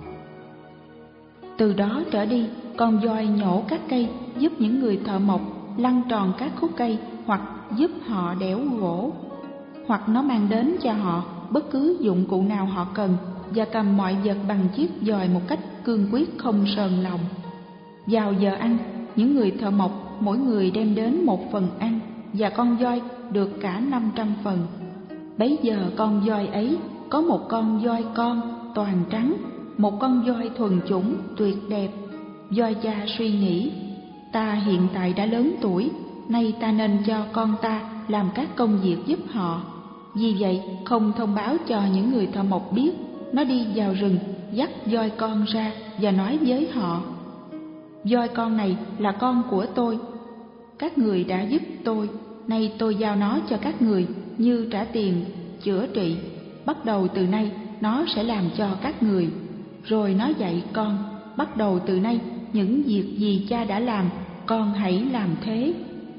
Từ đó trở đi, con voi nhổ các cây, giúp những người thợ mộc lăn tròn các khúc cây, hoặc giúp họ đẽo gỗ, hoặc nó mang đến cho họ bất cứ dụng cụ nào họ cần, và cầm mọi vật bằng chiếc dòi một cách cương quyết không sờn lòng. Vào giờ ăn, những người thợ mộc mỗi người đem đến một phần ăn, và con voi được cả năm trăm phần. Bấy giờ con voi ấy có một con voi con toàn trắng, một con voi thuần chủng tuyệt đẹp. Voi cha suy nghĩ, ta hiện tại đã lớn tuổi, nay ta nên cho con ta làm các công việc giúp họ. Vì vậy không thông báo cho những người thợ mộc biết, nó đi vào rừng dắt voi con ra và nói với họ, voi con này là con của tôi, các người đã giúp tôi, nay tôi giao nó cho các người như trả tiền chữa trị. Bắt đầu từ nay nó sẽ làm cho các người. Rồi nó dạy con, bắt đầu từ nay những việc gì cha đã làm, con hãy làm thế.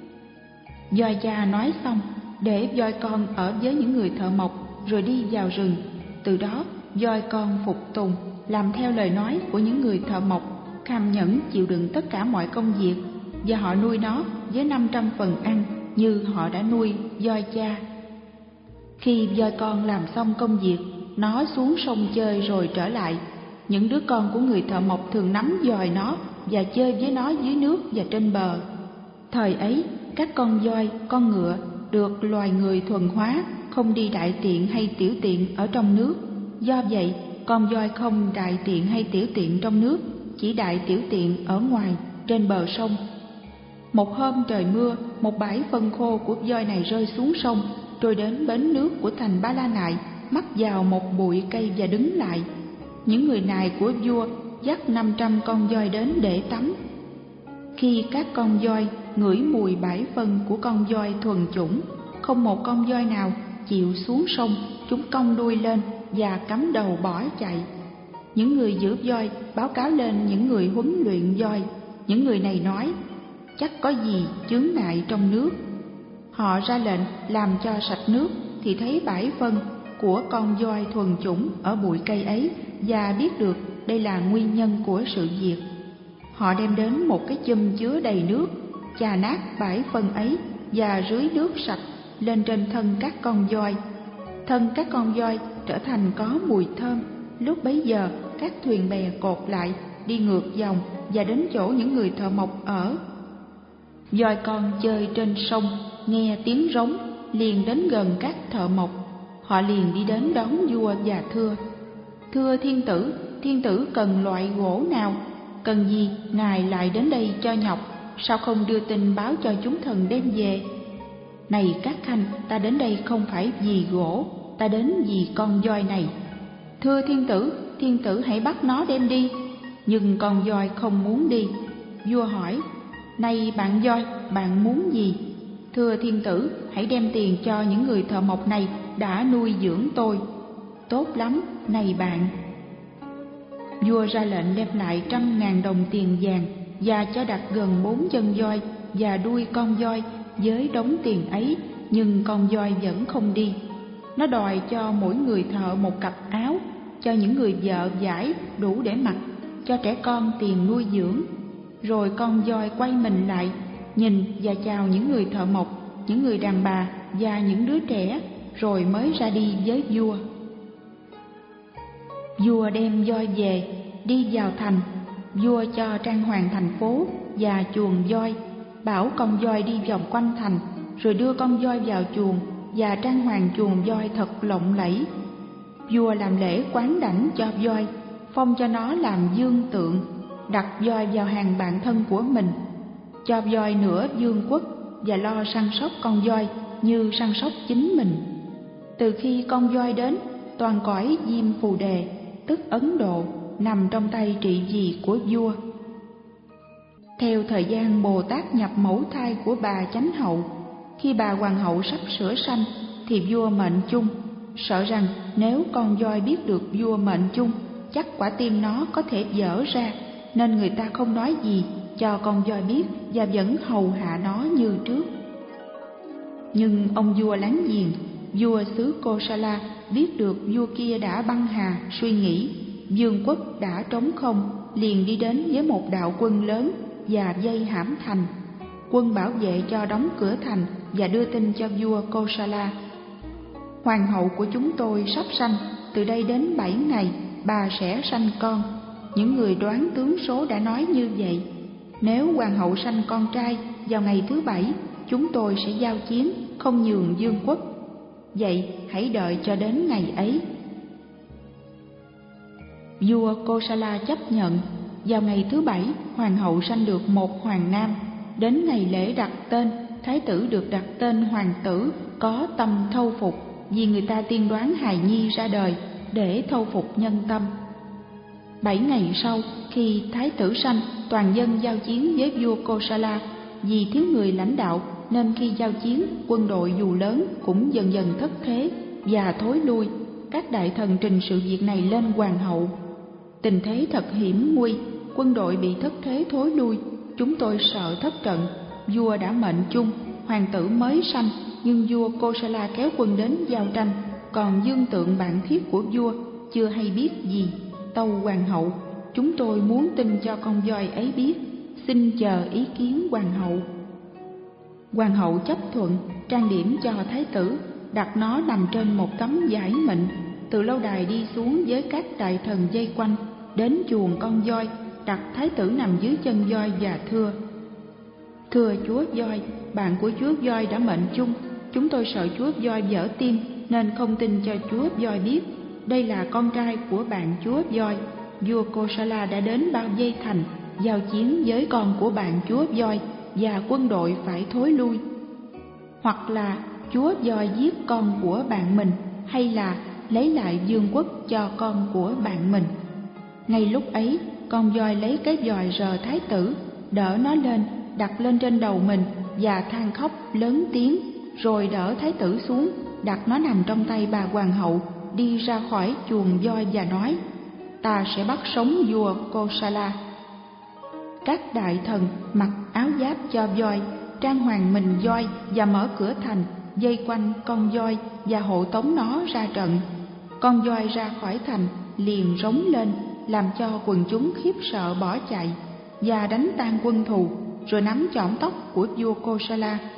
Voi cha nói xong, để voi con ở với những người thợ mộc rồi đi vào rừng. Từ đó voi con phục tùng, làm theo lời nói của những người thợ mộc, cam nhẫn chịu đựng tất cả mọi công việc, và họ nuôi nó với năm trăm phần ăn như họ đã nuôi voi cha. Khi voi con làm xong công việc, nó xuống sông chơi rồi trở lại. Những đứa con của người thợ mộc thường nắm dòi nó và chơi với nó dưới nước và trên bờ. Thời ấy, các con voi, con ngựa được loài người thuần hóa, không đi đại tiện hay tiểu tiện ở trong nước. Do vậy, con voi không đại tiện hay tiểu tiện trong nước, chỉ đại tiểu tiện ở ngoài, trên bờ sông. Một hôm trời mưa, một bãi phân khô của voi này rơi xuống sông, rồi đến bến nước của thành Ba La Nại, mắc vào một bụi cây và đứng lại. Những người nài của vua dắt năm trăm con voi đến để tắm. Khi các con voi ngửi mùi bãi phân của con voi thuần chủng, không một con voi nào chịu xuống sông, chúng cong đuôi lên và cắm đầu bỏ chạy. Những người giữ voi báo cáo lên những người huấn luyện voi. Những người này nói, chắc có gì chướng ngại trong nước. Họ ra lệnh làm cho sạch nước thì thấy bãi phân của con voi thuần chủng ở bụi cây ấy, và biết được đây là nguyên nhân của sự việc. Họ đem đến một cái chum chứa đầy nước, chà nát bãi phân ấy và rưới nước sạch, lên trên thân các con voi. Thân các con voi trở thành có mùi thơm. Lúc bấy giờ các thuyền bè cột lại, đi ngược dòng và đến chỗ những người thợ mộc ở. Voi con chơi trên sông, nghe tiếng rống, liền đến gần các thợ mộc. Họ liền đi đến đón vua và thưa: Thưa thiên tử, thiên tử cần loại gỗ nào? Cần gì ngài lại đến đây cho nhọc? Sao không đưa tin báo cho chúng thần đem về? Này các khanh, ta đến đây không phải vì gỗ, ta đến vì con voi này. Thưa thiên tử, thiên tử hãy bắt nó đem đi. Nhưng con voi không muốn đi. Vua hỏi: Này bạn voi, bạn muốn gì? Thưa thiên tử, hãy đem tiền cho những người thợ mộc này đã nuôi dưỡng tôi. Tốt lắm, này bạn. Vua ra lệnh đem lại trăm ngàn đồng tiền vàng và cho đặt gần bốn chân voi và đuôi con voi với đống tiền ấy, nhưng con voi vẫn không đi. Nó đòi cho mỗi người thợ một cặp áo, cho những người vợ vải đủ để mặc, cho trẻ con tiền nuôi dưỡng. Rồi con voi quay mình lại, nhìn và chào những người thợ mộc, những người đàn bà và những đứa trẻ, rồi mới ra đi với vua. Vua đem voi về, đi vào thành. Vua cho trang hoàng thành phố và chuồng voi, bảo con voi đi vòng quanh thành, rồi đưa con voi vào chuồng và trang hoàng chuồng voi thật lộng lẫy. Vua làm lễ quán đảnh cho voi, phong cho nó làm vương tượng, đặt voi vào hàng bạn thân của mình, cho voi nửa vương quốc và lo săn sóc con voi như săn sóc chính mình. Từ khi con voi đến, toàn cõi Diêm Phù Đề, tức Ấn Độ, nằm trong tay trị vì của vua. Theo thời gian Bồ Tát nhập mẫu thai của bà Chánh Hậu, khi bà Hoàng hậu sắp sửa sanh thì vua mệnh chung, sợ rằng nếu con voi biết được vua mệnh chung, chắc quả tim nó có thể vỡ ra, nên người ta không nói gì, cho con voi biết và vẫn hầu hạ nó như trước. Nhưng ông vua láng giềng, vua xứ Kosala, biết được vua kia đã băng hà, suy nghĩ vương quốc đã trống không, liền đi đến với một đạo quân lớn và vây hãm thành. Quân bảo vệ cho đóng cửa thành và đưa tin cho vua Kosala: Hoàng hậu của chúng tôi sắp sanh, từ đây đến bảy ngày bà sẽ sanh con. Những người đoán tướng số đã nói như vậy. Nếu hoàng hậu sanh con trai vào ngày thứ bảy, chúng tôi sẽ giao chiến, không nhường vương quốc. Vậy hãy đợi cho đến ngày ấy. Vua Kosala chấp nhận. Vào ngày thứ bảy, hoàng hậu sanh được một hoàng nam. Đến ngày lễ đặt tên, thái tử được đặt tên hoàng tử, có tâm thâu phục, vì người ta tiên đoán hài nhi ra đời để thâu phục nhân tâm. Bảy ngày sau, khi thái tử sanh, toàn dân giao chiến với vua Kosala. Vì thiếu người lãnh đạo nên khi giao chiến, quân đội dù lớn cũng dần dần thất thế và thối lui. Các đại thần trình sự việc này lên hoàng hậu. Tình thế thật hiểm nguy, quân đội bị thất thế thối lui. Chúng tôi sợ thất trận. Vua đã mệnh chung, hoàng tử mới sanh, nhưng vua Kosala kéo quân đến giao tranh, còn vương tượng bạn thiết của vua chưa hay biết gì. Tâu hoàng hậu, chúng tôi muốn tin cho con voi ấy biết, xin chờ ý kiến hoàng hậu. Hoàng hậu chấp thuận, trang điểm cho thái tử, đặt nó nằm trên một tấm vải mịn, từ lâu đài đi xuống với các đại thần vây quanh, đến chuồng con voi, đặt thái tử nằm dưới chân voi và thưa: Thưa chúa voi, bạn của chúa voi đã mệnh chung, chúng tôi sợ chúa voi vỡ tim nên không tin cho chúa voi biết. Đây là con trai của bạn chúa voi. Vua Kosala đã đến bao vây thành, giao chiến với con của bạn chúa voi và quân đội phải thối lui. Hoặc là chúa voi giết con của bạn mình, hay là lấy lại vương quốc cho con của bạn mình. Ngay lúc ấy, con voi lấy cái vòi rờ thái tử, đỡ nó lên, đặt lên trên đầu mình và than khóc lớn tiếng, rồi đỡ thái tử xuống, đặt nó nằm trong tay bà hoàng hậu, đi ra khỏi chuồng voi và nói: Ta sẽ bắt sống vua Kosala. Các đại thần mặc áo giáp cho voi, trang hoàng mình voi và mở cửa thành, vây quanh con voi và hộ tống nó ra trận. Con voi ra khỏi thành liền rống lên, làm cho quần chúng khiếp sợ bỏ chạy và đánh tan quân thù, rồi nắm chỏm tóc của vua Kosala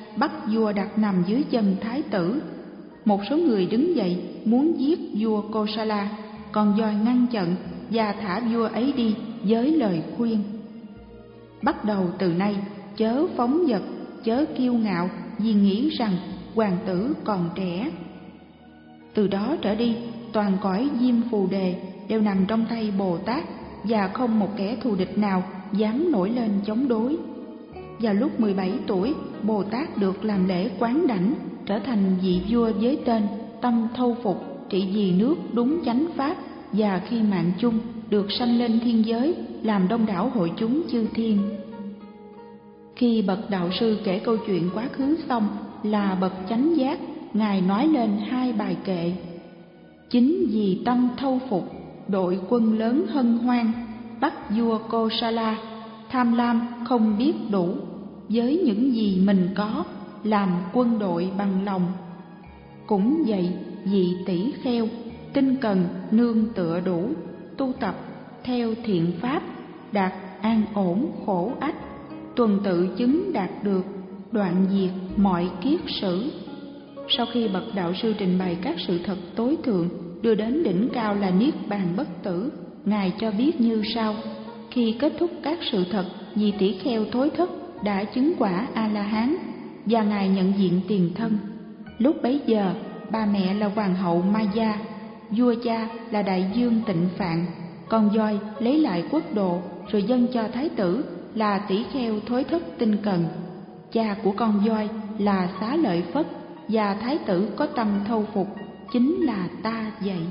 bắt vua đặt nằm dưới chân thái tử. Một số người đứng dậy muốn giết vua Kosala, còn voi ngăn chặn và thả vua ấy đi với lời khuyên: bắt đầu từ nay chớ phóng dật, chớ kiêu ngạo, vì nghĩ rằng hoàng tử còn trẻ. Từ đó trở đi, toàn cõi Diêm Phù Đề đều nằm trong tay Bồ Tát, và không một kẻ thù địch nào dám nổi lên chống đối. Vào lúc mười bảy tuổi, Bồ Tát được làm lễ quán đảnh, trở thành vị vua với tên Tâm Thâu Phục, trị vì nước đúng chánh pháp, và khi mạng chung được sanh lên thiên giới, làm đông đảo hội chúng chư thiên. Khi bậc đạo sư kể câu chuyện quá khứ xong, là bậc chánh giác, ngài nói lên hai bài kệ. Chính vì Tâm Thâu Phục, đội quân lớn hân hoan, bắt vua Kosala, tham lam không biết đủ, với những gì mình có, làm quân đội bằng lòng. Cũng vậy, vị tỷ kheo, tinh cần nương tựa đủ, tu tập theo thiện pháp, đạt an ổn khổ ách, tuần tự chứng đạt được, đoạn diệt mọi kiết sử. Sau khi bậc đạo sư trình bày các sự thật tối thượng, đưa đến đỉnh cao là niết bàn bất tử, ngài cho biết như sau: khi kết thúc các sự thật, vị tỷ kheo thối thất đã chứng quả A La Hán, và ngài nhận diện tiền thân. Lúc bấy giờ, bà mẹ là hoàng hậu Maya, vua cha là đại dương Tịnh Phạn, con voi lấy lại quốc độ rồi dâng cho thái tử là tỷ kheo thối thất tinh cần. Cha của con voi là Xá Lợi Phất, và thái tử có tâm thâu phục chính là ta vậy.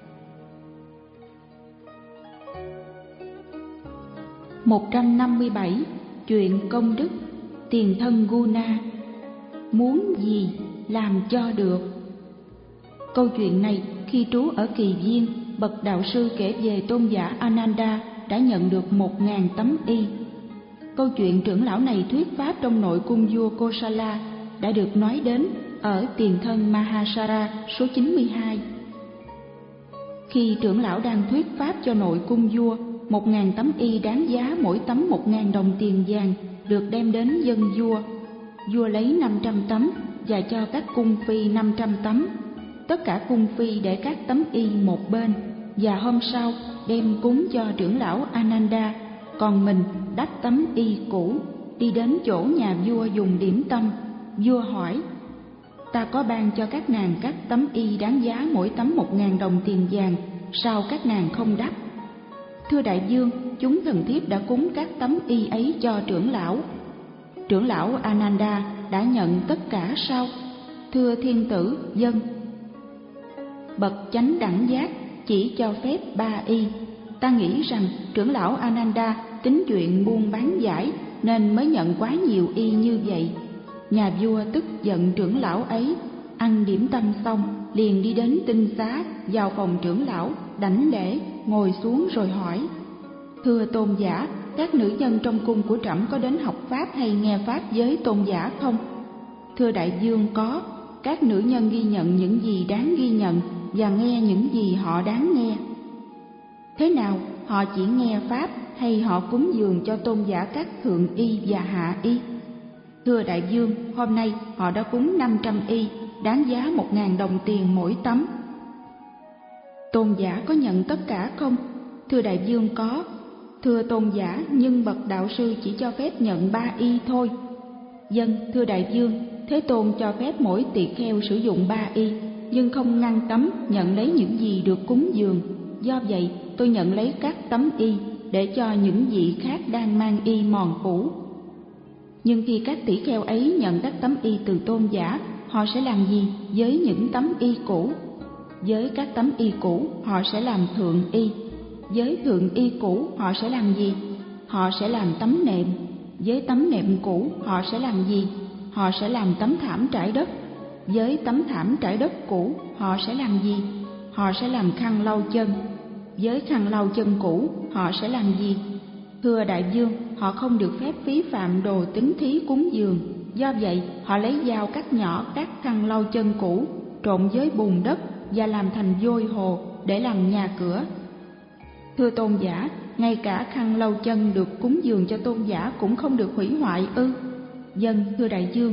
một trăm năm mươi bảy. Chuyện công đức. Tiền thân Guna. Muốn gì làm cho được. Câu chuyện này khi trú ở Kỳ Viên, bậc đạo sư kể về tôn giả Ananda đã nhận được một ngàn tấm y. Câu chuyện trưởng lão này thuyết pháp trong nội cung vua Kosala đã được nói đến ở Tiền thân Mahasara số chín mươi hai. Khi trưởng lão đang thuyết pháp cho nội cung vua, một ngàn tấm y đáng giá mỗi tấm một ngàn đồng tiền vàng được đem đến dâng vua. Vua lấy năm trăm tấm và cho các cung phi năm trăm tấm. Tất cả cung phi để các tấm y một bên, và hôm sau đem cúng cho trưởng lão Ananda, còn mình đắp tấm y cũ, đi đến chỗ nhà vua dùng điểm tâm. Vua hỏi: ta có ban cho các nàng các tấm y đáng giá mỗi tấm một ngàn đồng tiền vàng, sao các nàng không đắp? Thưa đại vương, chúng thần thiếp đã cúng các tấm y ấy cho trưởng lão. Trưởng lão Ananda đã nhận tất cả sao? Thưa thiên tử, vâng. Bậc chánh đẳng giác chỉ cho phép ba y. Ta nghĩ rằng trưởng lão Ananda tính chuyện buôn bán giải nên mới nhận quá nhiều y như vậy. Nhà vua tức giận trưởng lão ấy, ăn điểm tâm xong liền đi đến tinh xá, vào phòng trưởng lão đảnh lễ, ngồi xuống rồi hỏi: thưa tôn giả, các nữ nhân trong cung của trẫm có đến học pháp hay nghe pháp với tôn giả không? Thưa đại vương, có. Các nữ nhân ghi nhận những gì đáng ghi nhận và nghe những gì họ đáng nghe. Thế nào, họ chỉ nghe pháp hay họ cúng dường cho tôn giả các thượng y và hạ y? Thưa đại vương, hôm nay họ đã cúng năm trăm y, đáng giá một ngàn đồng tiền mỗi tấm. Tôn giả có nhận tất cả không? Thưa đại vương, có. Thưa tôn giả, nhưng bậc đạo sư chỉ cho phép nhận ba y thôi. Vâng, thưa đại vương, Thế Tôn cho phép mỗi tỳ kheo sử dụng ba y, nhưng không ngăn cấm nhận lấy những gì được cúng dường. Do vậy, tôi nhận lấy các tấm y để cho những vị khác đang mang y mòn cũ. Nhưng khi các tỷ kheo ấy nhận các tấm y từ tôn giả, họ sẽ làm gì với những tấm y cũ? Với các tấm y cũ, họ sẽ làm thượng y. Với thượng y cũ, họ sẽ làm gì? Họ sẽ làm tấm nệm. Với tấm nệm cũ, họ sẽ làm gì? Họ sẽ làm tấm thảm trải đất. Với tấm thảm trải đất cũ, họ sẽ làm gì? Họ sẽ làm khăn lau chân. Với khăn lau chân cũ, họ sẽ làm gì? Thưa đại vương, họ không được phép phí phạm đồ tín thí cúng dường. Do vậy, họ lấy dao cắt nhỏ các khăn lau chân cũ, trộn với bùn đất và làm thành vôi hồ để làm nhà cửa. Thưa tôn giả, ngay cả khăn lau chân được cúng dường cho tôn giả cũng không được hủy hoại ư? Vâng, thưa đại vương,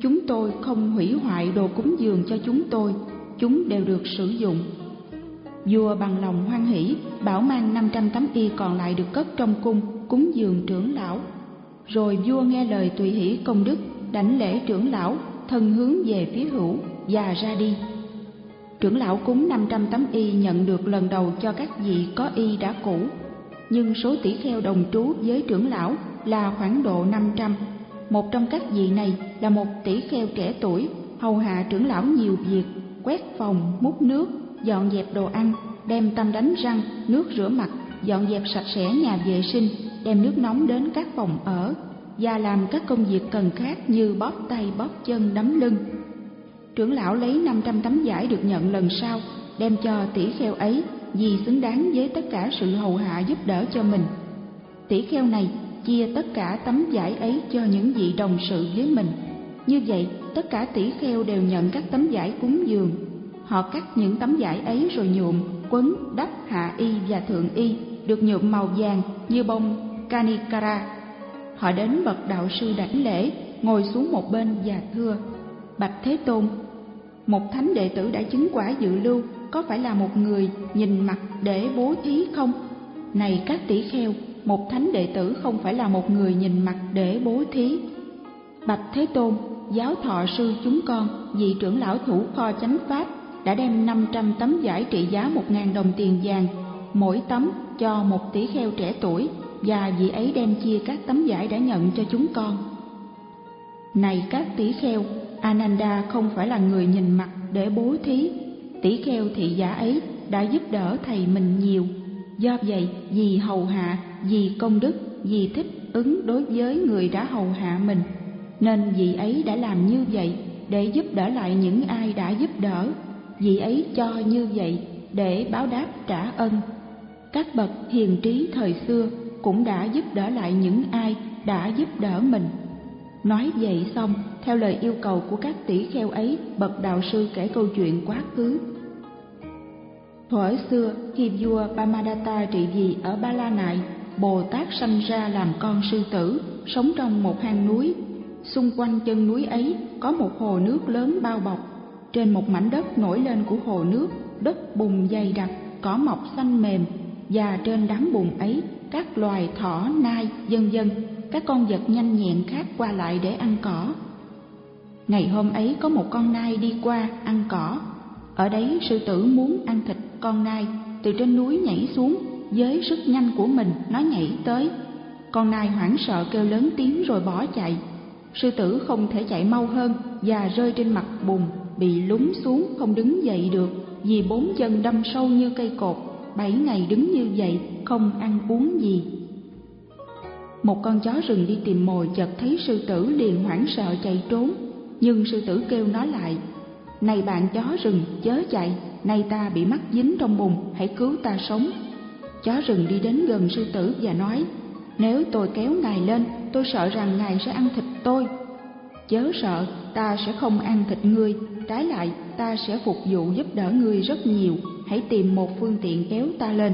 chúng tôi không hủy hoại đồ cúng dường cho chúng tôi, chúng đều được sử dụng. Vua bằng lòng hoan hỉ, bảo mang năm trăm tấm y còn lại được cất trong cung cúng dường trưởng lão. Rồi vua nghe lời tùy hỷ công đức, đảnh lễ trưởng lão, thân hướng về phía hữu và ra đi. Trưởng lão cúng năm trăm tấm y nhận được lần đầu cho các vị có y đã cũ, nhưng số tỷ kheo đồng trú với trưởng lão là khoảng độ năm trăm. Một trong các vị này là một tỷ kheo trẻ tuổi, hầu hạ trưởng lão nhiều việc, quét phòng, múc nước, dọn dẹp đồ ăn, đem tăm đánh răng, nước rửa mặt, dọn dẹp sạch sẽ nhà vệ sinh, đem nước nóng đến các phòng ở và làm các công việc cần khác như bóp tay, bóp chân, đấm lưng. Trưởng lão lấy năm trăm tấm vải được nhận lần sau, đem cho tỷ kheo ấy vì xứng đáng với tất cả sự hầu hạ giúp đỡ cho mình. Tỷ kheo này chia tất cả tấm vải ấy cho những vị đồng sự với mình. Như vậy, tất cả tỷ kheo đều nhận các tấm vải cúng dường. Họ cắt những tấm vải ấy rồi nhuộm, quấn, đắp hạ y và thượng y, được nhuộm màu vàng như bông Kanikara. Họ đến bậc đạo sư đảnh lễ, ngồi xuống một bên và thưa: Bạch Thế Tôn, một thánh đệ tử đã chứng quả dự lưu, có phải là một người nhìn mặt để bố thí không? Này các tỷ kheo, một thánh đệ tử không phải là một người nhìn mặt để bố thí. Bạch Thế Tôn, giáo thọ sư chúng con, vị trưởng lão thủ kho chánh pháp, đã đem năm trăm tấm vải trị giá một ngàn đồng tiền vàng, mỗi tấm cho một tỷ kheo trẻ tuổi, và vị ấy đem chia các tấm vải đã nhận cho chúng con. Này các tỷ kheo, Ananda không phải là người nhìn mặt để bố thí. Tỷ kheo thị giả ấy đã giúp đỡ thầy mình nhiều. Do vậy, vì hầu hạ, vì công đức, vì thích ứng đối với người đã hầu hạ mình, nên vị ấy đã làm như vậy để giúp đỡ lại những ai đã giúp đỡ. Vị ấy cho như vậy để báo đáp trả ân. Các bậc hiền trí thời xưa cũng đã giúp đỡ lại những ai đã giúp đỡ mình. Nói vậy xong, theo lời yêu cầu của các tỷ kheo ấy, bậc đạo sư kể câu chuyện quá khứ. Thuở xưa, khi vua Brahmadatta trị vì ở Ba La Nại, Bồ Tát sanh ra làm con sư tử, sống trong một hang núi. Xung quanh chân núi ấy có một hồ nước lớn bao bọc. Trên một mảnh đất nổi lên của hồ nước, đất bùn dày đặc, cỏ mọc xanh mềm, và trên đám bùn ấy các loài thỏ, nai, vân vân, các con vật nhanh nhẹn khác qua lại để ăn cỏ. Ngày hôm ấy có một con nai đi qua ăn cỏ. Ở đấy sư tử muốn ăn thịt con nai, từ trên núi nhảy xuống, với sức nhanh của mình nó nhảy tới. Con nai hoảng sợ kêu lớn tiếng rồi bỏ chạy. Sư tử không thể chạy mau hơn và rơi trên mặt bùn, bị lún xuống không đứng dậy được, vì bốn chân đâm sâu như cây cột. Bảy ngày đứng như vậy, không ăn uống gì. Một con chó rừng đi tìm mồi chợt thấy sư tử liền hoảng sợ chạy trốn, nhưng sư tử kêu nó lại: Này bạn chó rừng, chớ chạy, nay ta bị mắc dính trong bùn, hãy cứu ta sống. Chó rừng đi đến gần sư tử và nói: Nếu tôi kéo ngài lên, tôi sợ rằng ngài sẽ ăn thịt tôi. Chớ sợ, ta sẽ không ăn thịt ngươi, trái lại ta sẽ phục vụ giúp đỡ ngươi rất nhiều, hãy tìm một phương tiện kéo ta lên.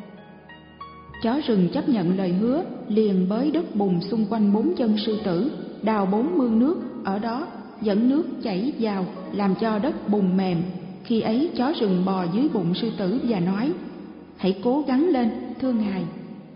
Chó rừng chấp nhận lời hứa, liền bới đất bùn xung quanh bốn chân sư tử, đào bốn mương nước ở đó, dẫn nước chảy vào, làm cho đất bùn mềm. Khi ấy chó rừng bò dưới bụng sư tử và nói: Hãy cố gắng lên, thưa ngài.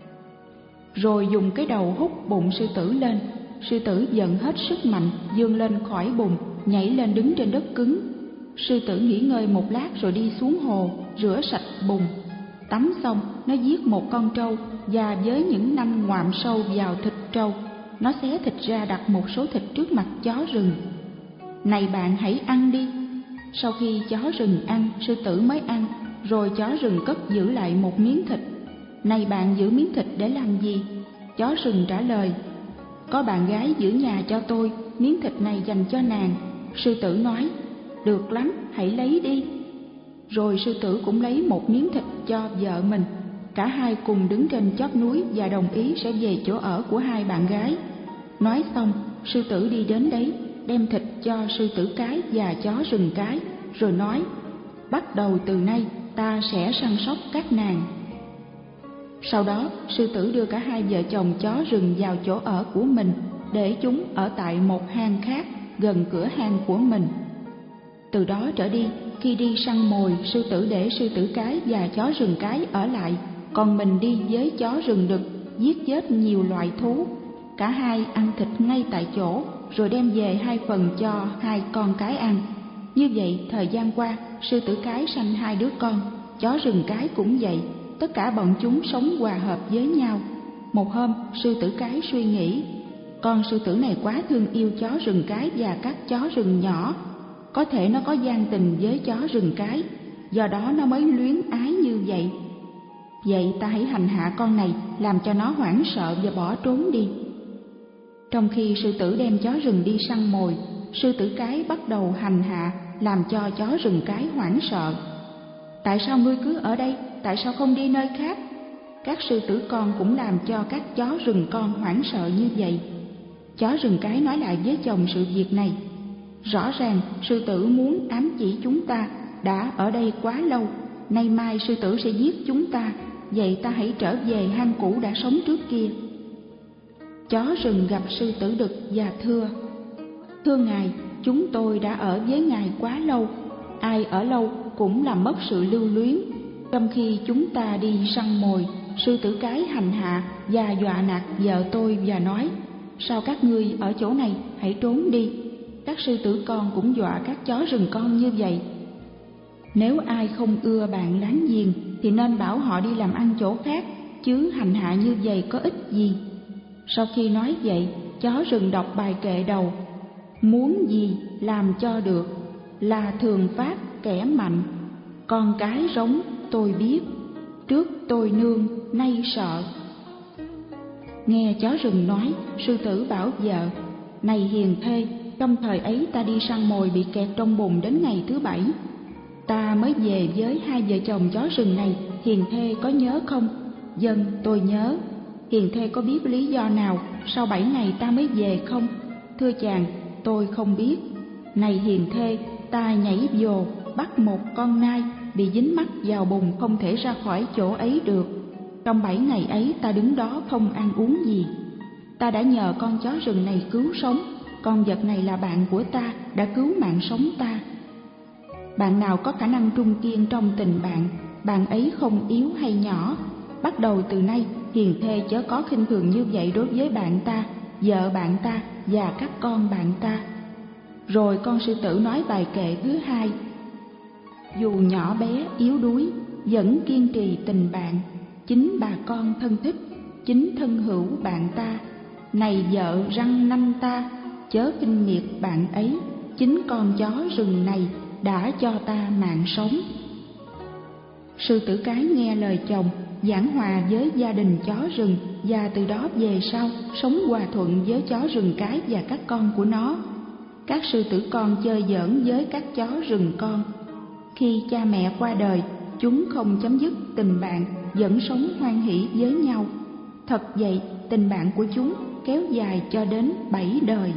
Rồi dùng cái đầu hút bụng sư tử lên. Sư tử dần hết sức mạnh, vươn lên khỏi bùn, nhảy lên đứng trên đất cứng. Sư tử nghỉ ngơi một lát rồi đi xuống hồ, rửa sạch bùn. Tắm xong, nó giết một con trâu, và với những nanh ngoạm sâu vào thịt trâu, nó xé thịt ra đặt một số thịt trước mặt chó rừng. Này bạn, hãy ăn đi. Sau khi chó rừng ăn, sư tử mới ăn, rồi chó rừng cất giữ lại một miếng thịt. Này bạn, giữ miếng thịt để làm gì? Chó rừng trả lời: Có bạn gái giữ nhà cho tôi, miếng thịt này dành cho nàng. Sư tử nói: Được lắm, hãy lấy đi. Rồi sư tử cũng lấy một miếng thịt cho vợ mình. Cả hai cùng đứng trên chóp núi và đồng ý sẽ về chỗ ở của hai bạn gái. Nói xong, sư tử đi đến đấy, đem thịt cho sư tử cái và chó rừng cái, rồi nói: Bắt đầu từ nay ta sẽ săn sóc các nàng. Sau đó, sư tử đưa cả hai vợ chồng chó rừng vào chỗ ở của mình, để chúng ở tại một hang khác, gần cửa hang của mình. Từ đó trở đi, khi đi săn mồi, sư tử để sư tử cái và chó rừng cái ở lại, còn mình đi với chó rừng đực, giết chết nhiều loại thú. Cả hai ăn thịt ngay tại chỗ, rồi đem về hai phần cho hai con cái ăn. Như vậy, thời gian qua, sư tử cái sanh hai đứa con, chó rừng cái cũng vậy. Tất cả bọn chúng sống hòa hợp với nhau. Một hôm, sư tử cái suy nghĩ, con sư tử này quá thương yêu chó rừng cái và các chó rừng nhỏ. Có thể nó có gian tình với chó rừng cái, do đó nó mới luyến ái như vậy. Vậy ta hãy hành hạ con này, làm cho nó hoảng sợ và bỏ trốn đi. Trong khi sư tử đem chó rừng đi săn mồi, sư tử cái bắt đầu hành hạ, làm cho chó rừng cái hoảng sợ. Tại sao ngươi cứ ở đây? Tại sao không đi nơi khác? Các sư tử con cũng làm cho các chó rừng con hoảng sợ như vậy. Chó rừng cái nói lại với chồng sự việc này. Rõ ràng sư tử muốn ám chỉ chúng ta đã ở đây quá lâu, nay mai sư tử sẽ giết chúng ta, vậy ta hãy trở về hang cũ đã sống trước kia. Chó rừng gặp sư tử đực và thưa: Thưa ngài, chúng tôi đã ở với ngài quá lâu, ai ở lâu cũng làm mất sự lưu luyến. Trong khi chúng ta đi săn mồi, sư tử cái hành hạ và dọa nạt vợ tôi và nói: Sao các ngươi ở chỗ này, hãy trốn đi. Các sư tử con cũng dọa các chó rừng con như vậy. Nếu ai không ưa bạn láng giềng thì nên bảo họ đi làm ăn chỗ khác, chứ hành hạ như vậy có ích gì. Sau khi nói vậy, chó rừng đọc bài kệ đầu: Muốn gì làm cho được, là thường phát kẻ mạnh. Con cái rống tôi biết, trước tôi nương nay sợ. Nghe chó rừng nói, sư tử bảo vợ: Này hiền thê, trong thời ấy ta đi săn mồi bị kẹt trong bùn đến ngày thứ bảy. Ta mới về với hai vợ chồng chó rừng này, hiền thê có nhớ không? Vâng, tôi nhớ. Hiền thê có biết lý do nào sau bảy ngày ta mới về không? Thưa chàng, tôi không biết. Này hiền thê, ta nhảy vồ bắt một con nai bị dính mắc vào bùn, không thể ra khỏi chỗ ấy được. Trong bảy ngày ấy ta đứng đó không ăn uống gì. Ta đã nhờ con chó rừng này cứu sống. Con vật này là bạn của ta, đã cứu mạng sống ta. Bạn nào có khả năng trung kiên trong tình bạn, bạn ấy không yếu hay nhỏ. Bắt đầu từ nay, hiền thê chớ có khinh thường như vậy đối với bạn ta, vợ bạn ta và các con bạn ta. Rồi con sư tử nói bài kệ thứ hai: Dù nhỏ bé yếu đuối, vẫn kiên trì tình bạn. Chính bà con thân thích, chính thân hữu bạn ta. Này vợ răng nanh ta, chớ khinh miệt bạn ấy. Chính con chó rừng này đã cho ta mạng sống. Sư tử cái nghe lời chồng, giảng hòa với gia đình chó rừng, và từ đó về sau sống hòa thuận với chó rừng cái và các con của nó. Các sư tử con chơi giỡn với các chó rừng con. Khi cha mẹ qua đời, chúng không chấm dứt tình bạn, vẫn sống hoan hỷ với nhau. Thật vậy, tình bạn của chúng kéo dài cho đến bảy đời.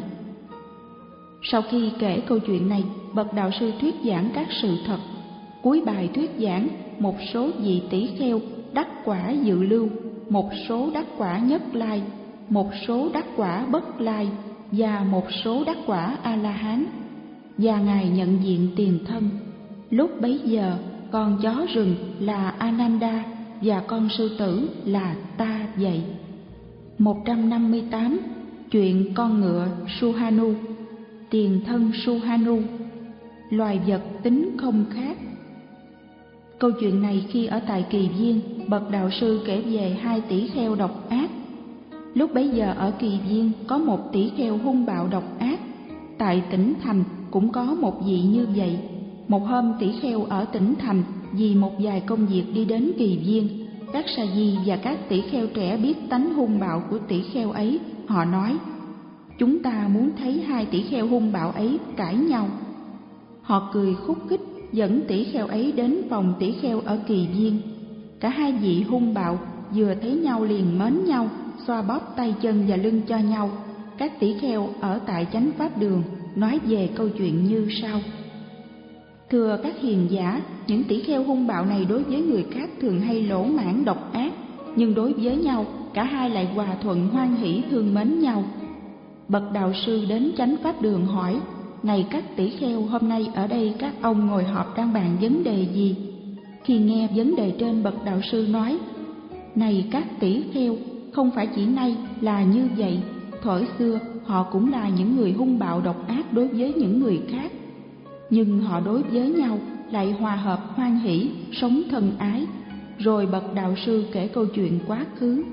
Sau khi kể câu chuyện này, bậc đạo sư thuyết giảng các sự thật. Cuối bài thuyết giảng, một số vị tỷ kheo đắc quả dự lưu, một số đắc quả nhất lai, một số đắc quả bất lai và một số đắc quả A-la-hán. Và Ngài nhận diện tiền thân. Lúc bấy giờ, con chó rừng là Ananda và con sư tử là ta vậy. một trăm năm mươi tám. Chuyện con ngựa Suhanu. Tiền thân Suhanu. Loài vật tính không khác. Câu chuyện này khi ở tại Kỳ Viên, bậc đạo sư kể về hai tỷ kheo độc ác. Lúc bấy giờ ở Kỳ Viên có một tỷ kheo hung bạo độc ác. Tại tỉnh thành cũng có một vị như vậy. Một hôm tỷ kheo ở tỉnh thành vì một vài công việc đi đến Kỳ Viên. Các sa di và các tỷ kheo trẻ biết tánh hung bạo của tỷ kheo ấy. Họ nói: Chúng ta muốn thấy hai tỷ kheo hung bạo ấy cãi nhau. Họ cười khúc khích dẫn tỷ kheo ấy đến phòng tỷ kheo ở Kỳ Viên. Cả hai vị hung bạo vừa thấy nhau liền mến nhau, xoa bóp tay chân và lưng cho nhau. Các tỷ kheo ở tại chánh pháp đường nói về câu chuyện như sau: Thưa các hiền giả, những tỷ kheo hung bạo này đối với người khác thường hay lỗ mãn độc ác, nhưng đối với nhau, cả hai lại hòa thuận hoan hỷ thương mến nhau. Bậc đạo sư đến chánh pháp đường hỏi: này các tỷ kheo, hôm nay ở đây các ông ngồi họp đang bàn vấn đề gì? Khi nghe vấn đề trên, bậc đạo sư nói: Này các tỷ kheo, không phải chỉ nay là như vậy, thuở xưa họ cũng là những người hung bạo độc ác đối với những người khác, nhưng họ đối với nhau lại hòa hợp hoan hỷ, sống thân ái. Rồi bậc đạo sư kể câu chuyện quá khứ.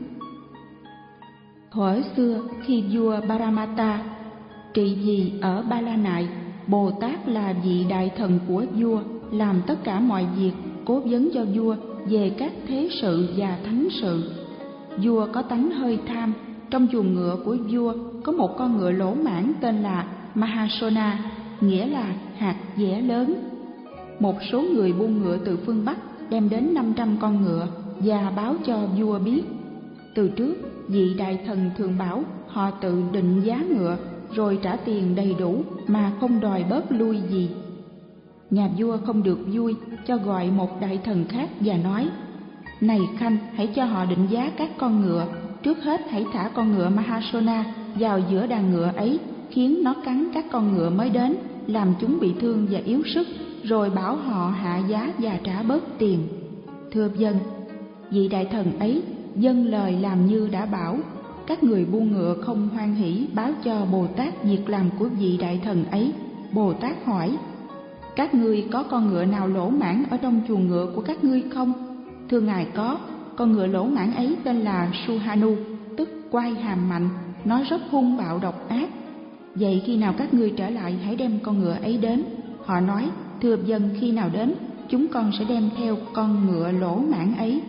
Thuở xưa khi vua Paramata trị vì ở Ba La Nại, Bồ Tát là vị đại thần của vua, làm tất cả mọi việc cố vấn cho vua về các thế sự và thánh sự. Vua có tánh hơi tham. Trong chuồng ngựa của vua có một con ngựa lỗ mãng tên là Mahasona, nghĩa là hạt dẻ lớn. Một số người buôn ngựa từ phương Bắc đem đến năm trăm con ngựa và báo cho vua biết. Từ trước, vị đại thần thường bảo họ tự định giá ngựa rồi trả tiền đầy đủ mà không đòi bớt lui gì. Nhà vua không được vui, cho gọi một đại thần khác và nói: Này khanh, hãy cho họ định giá các con ngựa. Trước hết hãy thả con ngựa Mahasona vào giữa đàn ngựa ấy, khiến nó cắn các con ngựa mới đến, làm chúng bị thương và yếu sức, rồi bảo họ hạ giá và trả bớt tiền. Thưa vâng. Vị đại thần ấy dâng lời làm như đã bảo. Các người buôn ngựa không hoan hỷ báo cho Bồ Tát việc làm của vị đại thần ấy. Bồ Tát hỏi: Các ngươi có con ngựa nào lỗ mãng ở trong chuồng ngựa của các ngươi không? Thưa ngài có. Con ngựa lỗ mãng ấy tên là Suhanu, tức quai hàm mạnh. Nó rất hung bạo độc ác. Vậy khi nào các ngươi trở lại, hãy đem con ngựa ấy đến. Họ nói: Thưa vâng, khi nào đến, chúng con sẽ đem theo con ngựa lỗ mãng ấy.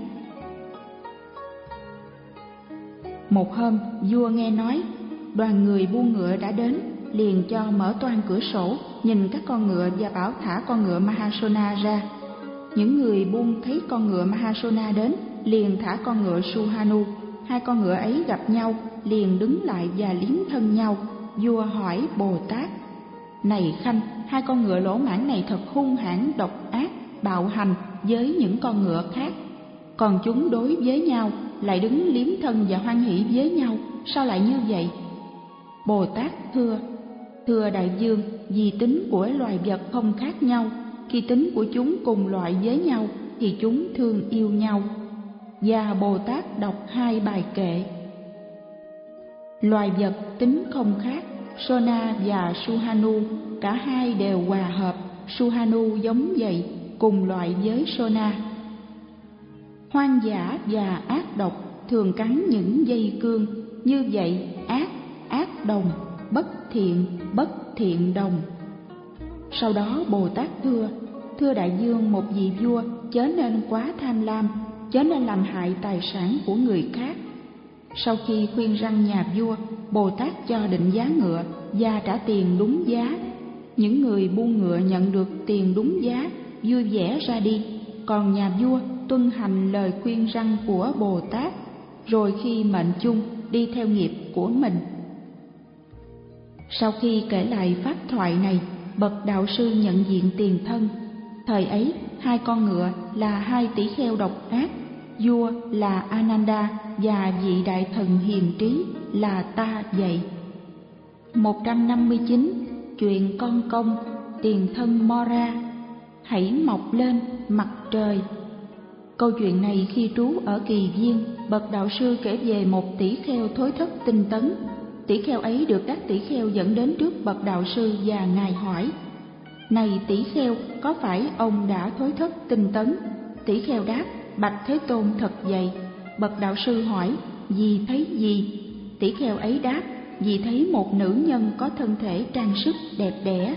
Một hôm, vua nghe nói đoàn người buôn ngựa đã đến, liền cho mở toang cửa sổ, nhìn các con ngựa và bảo thả con ngựa Mahasona ra. Những người buôn thấy con ngựa Mahasona đến, liền thả con ngựa Suhanu. Hai con ngựa ấy gặp nhau, liền đứng lại và liếm thân nhau. Vua hỏi Bồ Tát: Này khanh, hai con ngựa lỗ mãng này thật hung hãn, độc ác, bạo hành với những con ngựa khác, còn chúng đối với nhau lại đứng liếm thân và hoan hỷ với nhau, sao lại như vậy? Bồ Tát thưa: Thưa đại vương, vì tính của loài vật không khác nhau, khi tính của chúng cùng loại với nhau thì chúng thương yêu nhau. Và Bồ Tát đọc hai bài kệ. Loài vật tính không khác, Sona và Suhanu cả hai đều hòa hợp. Suhanu giống vậy, cùng loại với Sona. Hoang dã và ác độc thường cắn những dây cương, như vậy ác, ác đồng, bất thiện, bất thiện đồng. Sau đó Bồ Tát thưa: Thưa đại vương, một vị vua chớ nên quá tham lam, chớ nên làm hại tài sản của người khác. Sau khi khuyên răn nhà vua, Bồ Tát cho định giá ngựa và trả tiền đúng giá. Những người buôn ngựa nhận được tiền đúng giá, vui vẻ ra đi, còn nhà vua tuân hành lời khuyên răn của Bồ Tát, rồi khi mệnh chung đi theo nghiệp của mình. Sau khi kể lại pháp thoại này, bậc đạo sư nhận diện tiền thân. Thời ấy, hai con ngựa là hai tỷ kheo độc ác, vua là Ananda và vị đại thần hiền trí là Ta Vậy. một trăm năm mươi chín. Chuyện con công, tiền thân Mora. Hãy mọc lên mặt trời. Câu chuyện này khi trú ở Kỳ Viên, bậc đạo sư kể về một tỷ kheo thối thất tinh tấn. Tỷ kheo ấy được các tỷ kheo dẫn đến trước bậc đạo sư và ngài hỏi: Này tỷ kheo, có phải ông đã thối thất tinh tấn? Tỷ kheo đáp: Bạch Thế Tôn, thật vậy. Bậc đạo sư hỏi: Vì thấy gì? Tỷ kheo ấy đáp: Vì thấy một nữ nhân có thân thể trang sức đẹp đẽ.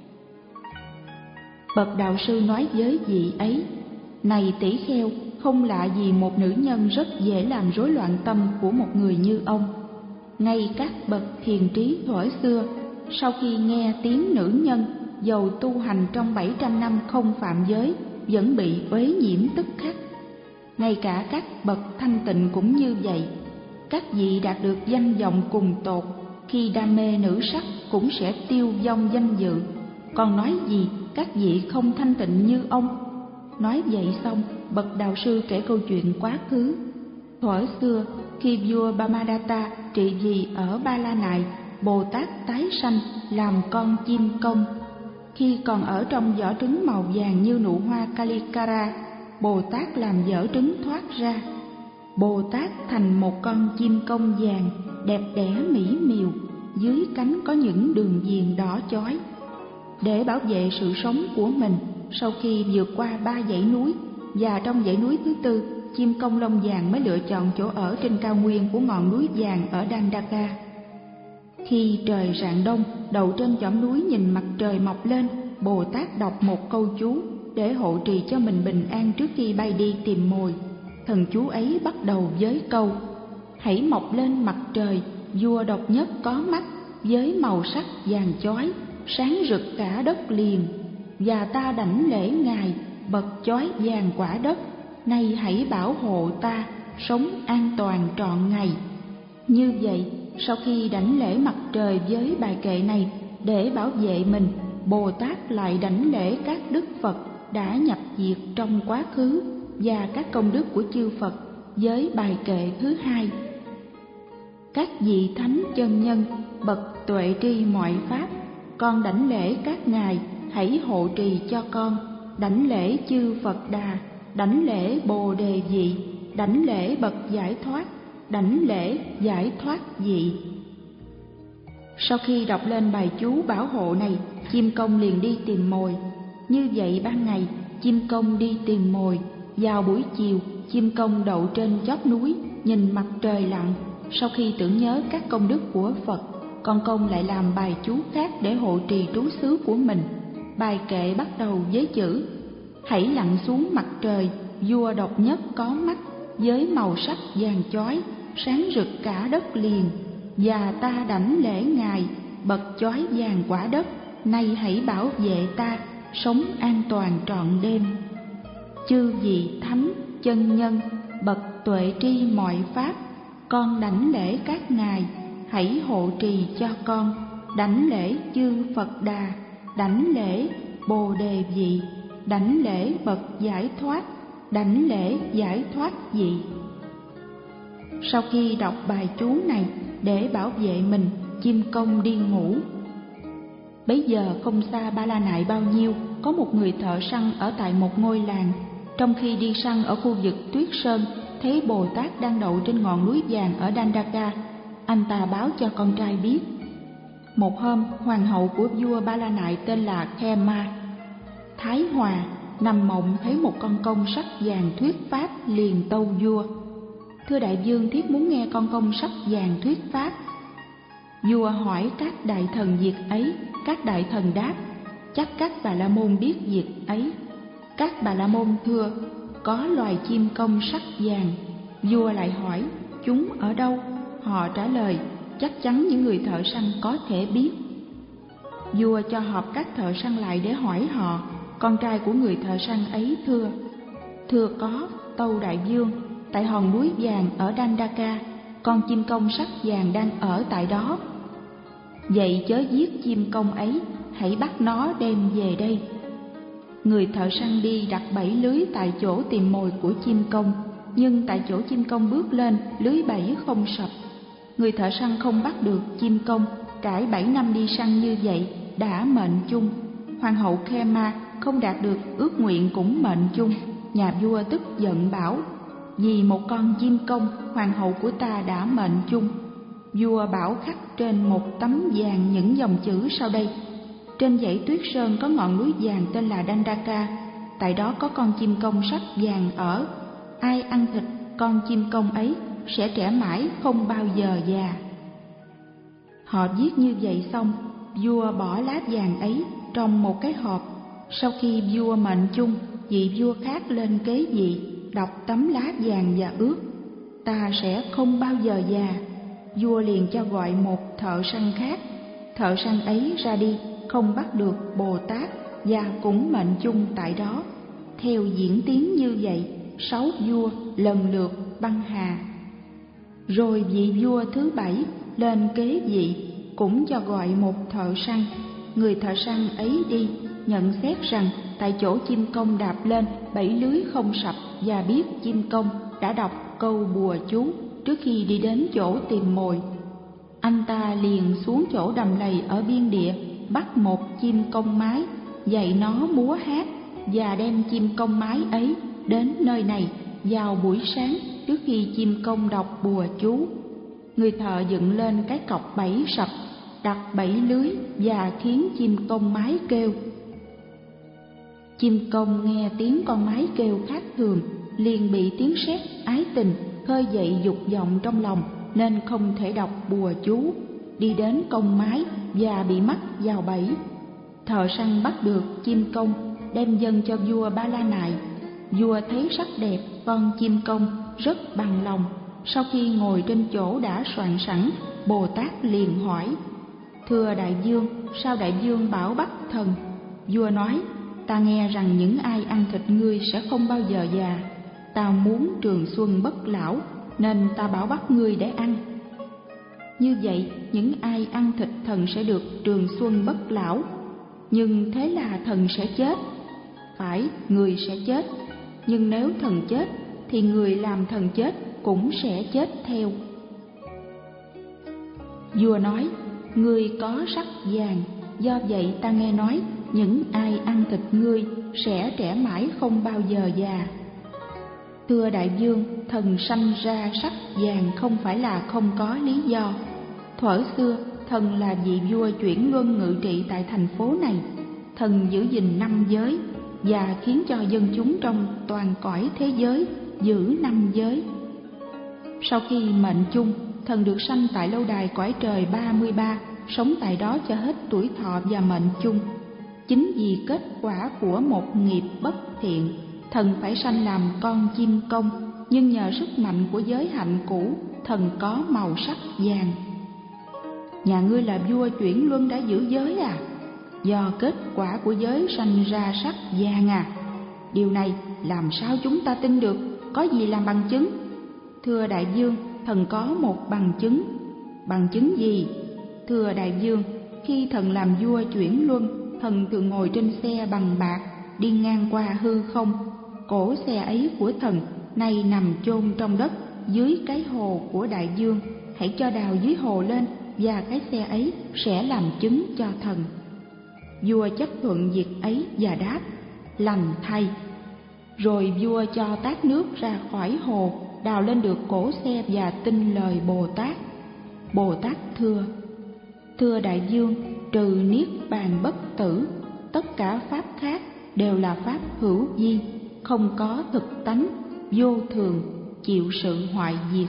Bậc đạo sư nói với vị ấy: Này tỷ kheo, không lạ gì một nữ nhân rất dễ làm rối loạn tâm của một người như ông. Ngay các bậc hiền trí thuở xưa, sau khi nghe tiếng nữ nhân, dầu tu hành trong bảy trăm năm không phạm giới, vẫn bị uế nhiễm tức khắc. Ngay cả các bậc thanh tịnh cũng như vậy. Các vị đạt được danh vọng cùng tột, khi đam mê nữ sắc cũng sẽ tiêu vong danh dự. Còn nói gì các vị không thanh tịnh như ông? Nói vậy xong, bậc đạo sư kể câu chuyện quá khứ. Thuở xưa, khi vua Brahmadatta trị vì ở Ba La Nại, Bồ Tát tái sanh làm con chim công. Khi còn ở trong vỏ trứng màu vàng như nụ hoa Kalikara, Bồ Tát làm vỏ trứng thoát ra. Bồ Tát thành một con chim công vàng, đẹp đẽ mỹ miều, dưới cánh có những đường viền đỏ chói. Để bảo vệ sự sống của mình, sau khi vượt qua ba dãy núi, và trong dãy núi thứ tư, chim công lông vàng mới lựa chọn chỗ ở trên cao nguyên của ngọn núi vàng ở Dandaka. Khi trời rạng đông, đậu trên chỏm núi nhìn mặt trời mọc lên, Bồ Tát đọc một câu chú để hộ trì cho mình bình an trước khi bay đi tìm mồi. Thần chú ấy bắt đầu với câu: hãy mọc lên mặt trời, vua độc nhất có mắt, với màu sắc vàng chói, sáng rực cả đất liền. Và ta đảnh lễ ngài, bật chói vàng quả đất, nay hãy bảo hộ ta, sống an toàn trọn ngày. Như vậy, sau khi đảnh lễ mặt trời với bài kệ này để bảo vệ mình, Bồ Tát lại đảnh lễ các đức Phật đã nhập diệt trong quá khứ và các công đức của chư Phật với bài kệ thứ hai: các vị thánh chân nhân, bậc tuệ tri mọi pháp, con đảnh lễ các ngài, hãy hộ trì cho con. Đảnh lễ chư Phật Đà, đảnh lễ Bồ Đề vị, đảnh lễ bậc giải thoát, đảnh lễ giải thoát vị. Sau khi đọc lên bài chú bảo hộ này, chim công liền đi tìm mồi. Như vậy ban ngày, chim công đi tìm mồi. Vào buổi chiều, chim công đậu trên chóp núi, nhìn mặt trời lặn. Sau khi tưởng nhớ các công đức của Phật, con công lại làm bài chú khác để hộ trì trú xứ của mình. Bài kệ bắt đầu với chữ: hãy lặn xuống mặt trời, vua độc nhất có mắt, với màu sắc vàng chói, sáng rực cả đất liền. Và ta đảnh lễ ngài, bật chói vàng quả đất, nay hãy bảo vệ ta, sống an toàn trọn đêm. Chư vị thánh chân nhân, bậc tuệ tri mọi pháp, con đảnh lễ các ngài, hãy hộ trì cho con. Đảnh lễ chư Phật Đà, đảnh lễ Bồ Đề vị, đảnh lễ bậc giải thoát, đảnh lễ giải thoát vị. Sau khi đọc bài chú này để bảo vệ mình, chim công đi ngủ. Bấy giờ không xa Ba La Nại bao nhiêu, có một người thợ săn ở tại một ngôi làng. Trong khi đi săn ở khu vực Tuyết Sơn, thấy Bồ Tát đang đậu trên ngọn núi vàng ở Dandaka. Anh ta báo cho con trai biết. Một hôm, hoàng hậu của vua Ba La Nại tên là Khema Thái Hòa nằm mộng thấy một con công sắc vàng thuyết pháp, liền tâu vua: thưa đại vương, thiếp muốn nghe con công sắc vàng thuyết pháp. Vua hỏi các đại thần việc ấy. Các đại thần đáp: chắc các Bà La Môn biết việc ấy. Các Bà La Môn thưa: có loài chim công sắc vàng. Vua lại hỏi: chúng ở đâu? Họ trả lời: chắc chắn những người thợ săn có thể biết. Vua cho họp các thợ săn lại để hỏi họ. Con trai của người thợ săn ấy thưa: thưa có, tâu đại vương, tại hòn núi vàng ở Dandaka, con chim công sắc vàng đang ở tại đó. Vậy chớ giết chim công ấy, hãy bắt nó đem về đây. Người thợ săn đi đặt bẫy lưới tại chỗ tìm mồi của chim công, nhưng tại chỗ chim công bước lên, lưới bẫy không sập. Người thợ săn không bắt được chim công, trải bảy năm đi săn như vậy, đã mệnh chung. Hoàng hậu Khema không đạt được ước nguyện cũng mệnh chung. Nhà vua tức giận bảo: vì một con chim công, hoàng hậu của ta đã mệnh chung. Vua bảo khắc trên một tấm vàng những dòng chữ sau đây: trên dãy Tuyết Sơn có ngọn núi vàng tên là Dandaka, tại đó có con chim công sắc vàng ở. Ai ăn thịt con chim công ấy sẽ trẻ mãi, không bao giờ già. Họ viết như vậy xong, vua bỏ lá vàng ấy trong một cái hộp. Sau khi vua mệnh chung, vị vua khác lên kế vị, đọc tấm lá vàng và ước: ta sẽ không bao giờ già. Vua liền cho gọi một thợ săn khác. Thợ săn ấy ra đi, không bắt được Bồ Tát và cũng mệnh chung tại đó. Theo diễn tiến như vậy, sáu vua lần lượt băng hà. Rồi vị vua thứ bảy lên kế vị, cũng cho gọi một thợ săn. Người thợ săn ấy đi, nhận xét rằng tại chỗ chim công đạp lên, bẫy lưới không sập, và biết chim công đã đọc câu bùa chú trước khi đi đến chỗ tìm mồi. Anh ta liền xuống chỗ đầm lầy ở biên địa, bắt một chim công mái, dạy nó múa hát và đem chim công mái ấy đến nơi này vào buổi sáng trước khi chim công đọc bùa chú. Người thợ dựng lên cái cọc bẫy sập, đặt bẫy lưới và khiến chim công mái kêu. Chim công nghe tiếng con mái kêu khác thường, liền bị tiếng sét ái tình khơi dậy dục vọng trong lòng, nên không thể đọc bùa chú, đi đến công mái và bị mắc vào bẫy. Thợ săn bắt được chim công, đem dâng cho vua Ba La Nại. Vua thấy sắc đẹp con chim công, rất bằng lòng. Sau khi ngồi trên chỗ đã soạn sẵn, Bồ Tát liền hỏi: thưa đại vương, sao đại vương bảo bắt thần? Vua nói: ta nghe rằng những ai ăn thịt ngươi sẽ không bao giờ già. Ta muốn trường xuân bất lão, nên ta bảo bắt ngươi để ăn. Như vậy, những ai ăn thịt thần sẽ được trường xuân bất lão. Nhưng thế là thần sẽ chết. Phải, người sẽ chết. Nhưng nếu thần chết, thì người làm thần chết cũng sẽ chết theo. Vua nói: ngươi có sắc vàng, do vậy ta nghe nói những ai ăn thịt ngươi sẽ trẻ mãi không bao giờ già. Thưa đại vương, thần sanh ra sắc vàng không phải là không có lý do. Thuở xưa, thần là vị vua chuyển luân ngự trị tại thành phố này. Thần giữ gìn năm giới và khiến cho dân chúng trong toàn cõi thế giới giữ năm giới. Sau khi mệnh chung, thần được sanh tại lâu đài cõi trời ba mươi ba, sống tại đó cho hết tuổi thọ và mệnh chung. Chính vì kết quả của một nghiệp bất thiện, thần phải sanh làm con chim công, nhưng nhờ sức mạnh của giới hạnh cũ, thần có màu sắc vàng. Nhà ngươi là vua chuyển luân đã giữ giới à? Do kết quả của giới sanh ra sắc vàng à? Điều này làm sao chúng ta tin được? Có gì làm bằng chứng? Thưa đại vương, thần có một bằng chứng. Bằng chứng gì? Thưa đại vương, khi thần làm vua chuyển luân, thần thường ngồi trên xe bằng bạc, đi ngang qua hư không. Cỗ xe ấy của thần nay nằm chôn trong đất dưới cái hồ của đại vương. Hãy cho đào dưới hồ lên, và cái xe ấy sẽ làm chứng cho thần. Vua chấp thuận việc ấy và đáp: lành thay. Rồi vua cho tát nước ra khỏi hồ, đào lên được cổ xe và tin lời Bồ Tát. Bồ Tát thưa: thưa đại vương, trừ niết bàn bất tử, tất cả pháp khác đều là pháp hữu vi, không có thực tánh, vô thường, chịu sự hoại diệt.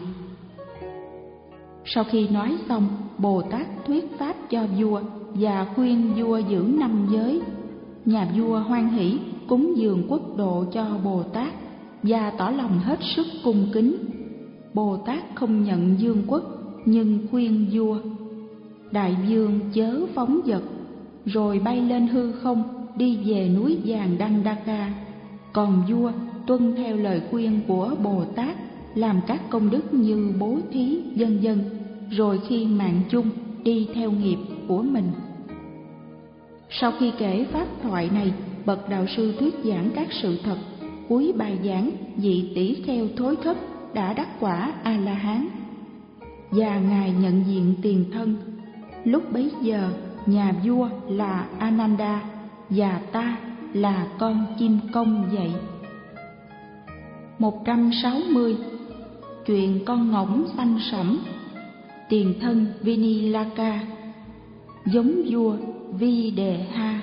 Sau khi nói xong, Bồ Tát thuyết pháp cho vua và khuyên vua giữ năm giới. Nhà vua hoan hỷ cúng dường quốc độ cho Bồ Tát và tỏ lòng hết sức cung kính. Bồ Tát không nhận vương quốc, nhưng khuyên vua: đại vương chớ phóng dật. Rồi bay lên hư không, đi về núi vàng Dandaka. Còn vua tuân theo lời khuyên của Bồ Tát, làm các công đức như bố thí vân vân. Rồi khi mạng chung, đi theo nghiệp của mình. Sau khi kể pháp thoại này, bậc đạo sư thuyết giảng các sự thật. Cuối bài giảng, vị tỷ kheo thối thất đã đắc quả A La Hán, và ngài nhận diện tiền thân. Lúc bấy giờ, nhà vua là Ananda và ta là con chim công vậy. một trăm sáu mươi. Chuyện con ngỗng xanh sẫm. Tiền thân Vinilaka, giống vua Videha.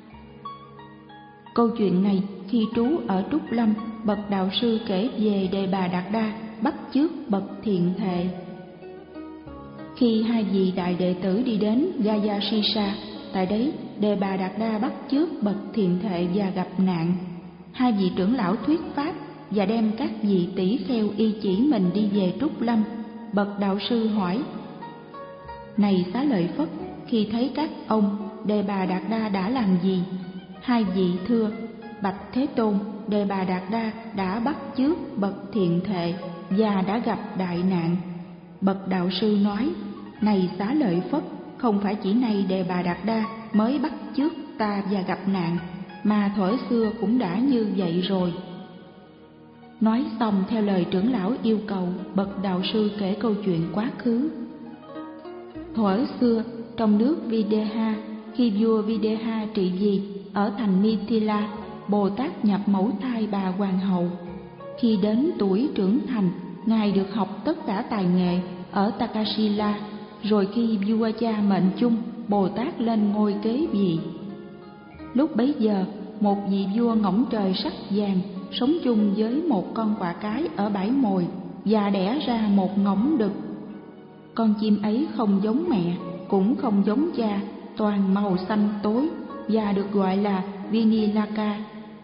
Câu chuyện này khi trú ở Trúc Lâm, bậc đạo sư kể về Đề Bà Đạt Đa bắt chước bậc thiện thệ. Khi hai vị đại đệ tử đi đến Gaya Sisa, tại đấy Đề Bà Đạt Đa bắt chước bậc thiện thệ và gặp nạn. Hai vị trưởng lão thuyết pháp và đem các vị tỷ kheo y chỉ mình đi về Trúc Lâm. Bậc đạo sư hỏi: này Xá Lợi Phất, khi thấy các ông, Đề Bà Đạt Đa đã làm gì? Hai vị thưa: bạch Thế Tôn, Đề Bà Đạt Đa đã bắt chước bậc thiện thệ và đã gặp đại nạn. Bậc đạo sư nói: này Xá Lợi Phất, không phải chỉ này Đề Bà Đạt Đa mới bắt chước ta và gặp nạn, mà thuở xưa cũng đã như vậy rồi. Nói xong theo lời trưởng lão yêu cầu, bậc đạo sư kể câu chuyện quá khứ. Thuở xưa, trong nước Videha, khi vua Videha trị vì ở thành Mithila, Bồ Tát nhập mẫu thai bà hoàng hậu. Khi đến tuổi trưởng thành, Ngài được học tất cả tài nghệ ở Takasila, rồi khi vua cha mệnh chung, Bồ Tát lên ngôi kế vị. Lúc bấy giờ, một vị vua ngỗng trời sắc vàng sống chung với một con quạ cái ở bãi mồi và đẻ ra một ngỗng đực. Con chim ấy không giống mẹ, cũng không giống cha, toàn màu xanh tối và được gọi là Vinilaka.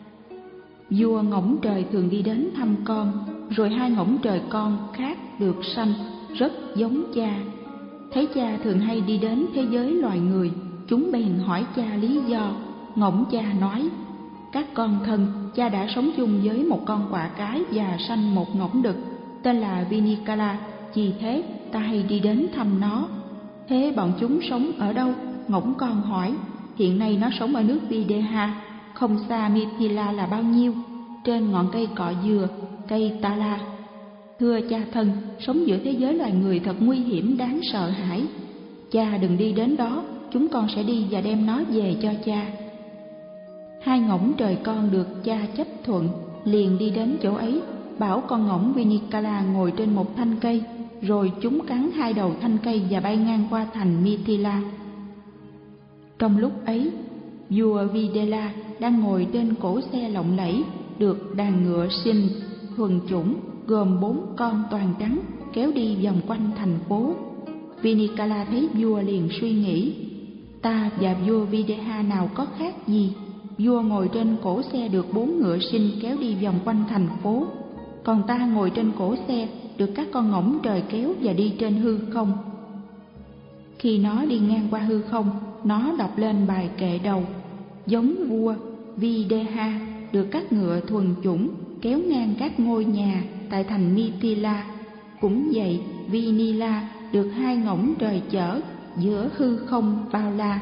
Vua ngỗng trời thường đi đến thăm con, rồi hai ngỗng trời con khác được sanh rất giống cha. Thấy cha thường hay đi đến thế giới loài người, chúng bèn hỏi cha lý do. Ngỗng cha nói: các con thân, cha đã sống chung với một con quạ cái và sanh một ngỗng đực tên là Vinikala, vì thế ta hay đi đến thăm nó. Thế bọn chúng sống ở đâu? Ngỗng con hỏi. Hiện nay nó sống ở nước Videha, không xa Mithila là bao nhiêu, trên ngọn cây cọ dừa, cây Tala. Thưa cha thân, sống giữa thế giới loài người thật nguy hiểm đáng sợ hãi. Cha đừng đi đến đó, chúng con sẽ đi và đem nó về cho cha. Hai ngỗng trời con được cha chấp thuận, liền đi đến chỗ ấy, bảo con ngỗng Vinikala ngồi trên một thanh cây, rồi chúng cắn hai đầu thanh cây và bay ngang qua thành Mithila. Trong lúc ấy, vua Videla đang ngồi trên cỗ xe lộng lẫy, được đàn ngựa sinh thuần chủng gồm bốn con toàn trắng kéo đi vòng quanh thành phố. Vinikala thấy vua liền suy nghĩ: ta và vua Videha nào có khác gì? Vua ngồi trên cỗ xe được bốn ngựa sinh kéo đi vòng quanh thành phố, còn ta ngồi trên cỗ xe được các con ngỗng trời kéo và đi trên hư không. Khi nó đi ngang qua hư không, nó đọc lên bài kệ đầu: giống vua Videha được các ngựa thuần chủng kéo ngang các ngôi nhà tại thành Mithila, cũng vậy Vinila được hai ngỗng trời chở giữa hư không bao la.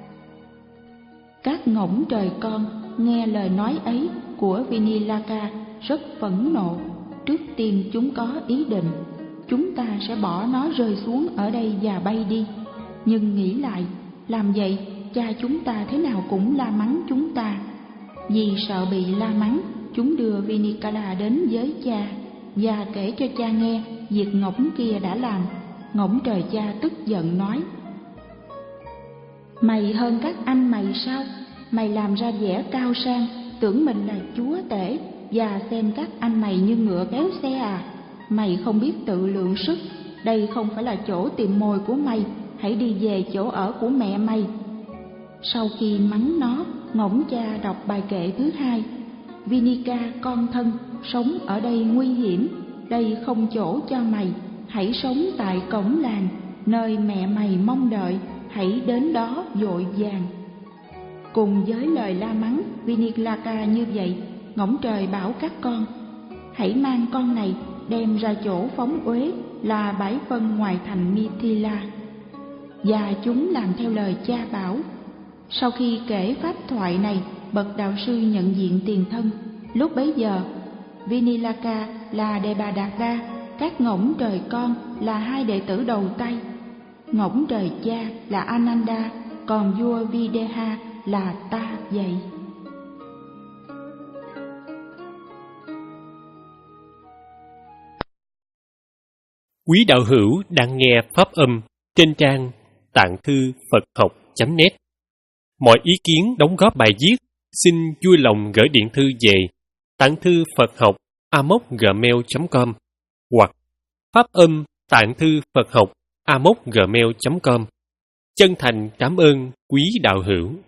Các ngỗng trời con nghe lời nói ấy của Vinilaka rất phẫn nộ. Trước tiên chúng có ý định chúng ta sẽ bỏ nó rơi xuống ở đây và bay đi, nhưng nghĩ lại, làm vậy cha chúng ta thế nào cũng la mắng chúng ta. Vì sợ bị la mắng, chúng đưa Vinikala đến với cha và kể cho cha nghe việc ngỗng kia đã làm. Ngỗng trời cha tức giận nói: mày hơn các anh mày sao? Mày làm ra vẻ cao sang, tưởng mình là chúa tể, và xem các anh mày như ngựa kéo xe à? Mày không biết tự lượng sức, đây không phải là chỗ tìm mồi của mày, hãy đi về chỗ ở của mẹ mày. Sau khi mắng nó, ngỗng cha đọc bài kệ thứ hai: Vinika con thân, sống ở đây nguy hiểm, đây không chỗ cho mày, hãy sống tại cổng làng, nơi mẹ mày mong đợi, hãy đến đó vội vàng. Cùng với lời la mắng Vinikala như vậy, ngỗng trời bảo các con: hãy mang con này đem ra chỗ phóng uế là bãi phân ngoài thành Mithila. Và chúng làm theo lời cha bảo. Sau khi kể pháp thoại này, bậc đạo sư nhận diện tiền thân. Lúc bấy giờ, Vinilaka là Đề Bà Đạt Đa, các ngỗng trời con là hai đệ tử đầu tay. Ngỗng trời cha là Ananda, còn vua Videha là ta vậy. Quý đạo hữu đang nghe pháp âm trên trang tạng thư Phật học chấm net. Mọi ý kiến đóng góp bài viết xin vui lòng gửi điện thư về tạng thư Phật học a m o c gmail chấm com hoặc pháp âm tạng thư Phật học a m o c gmail chấm com. Chân thành cảm ơn quý đạo hữu.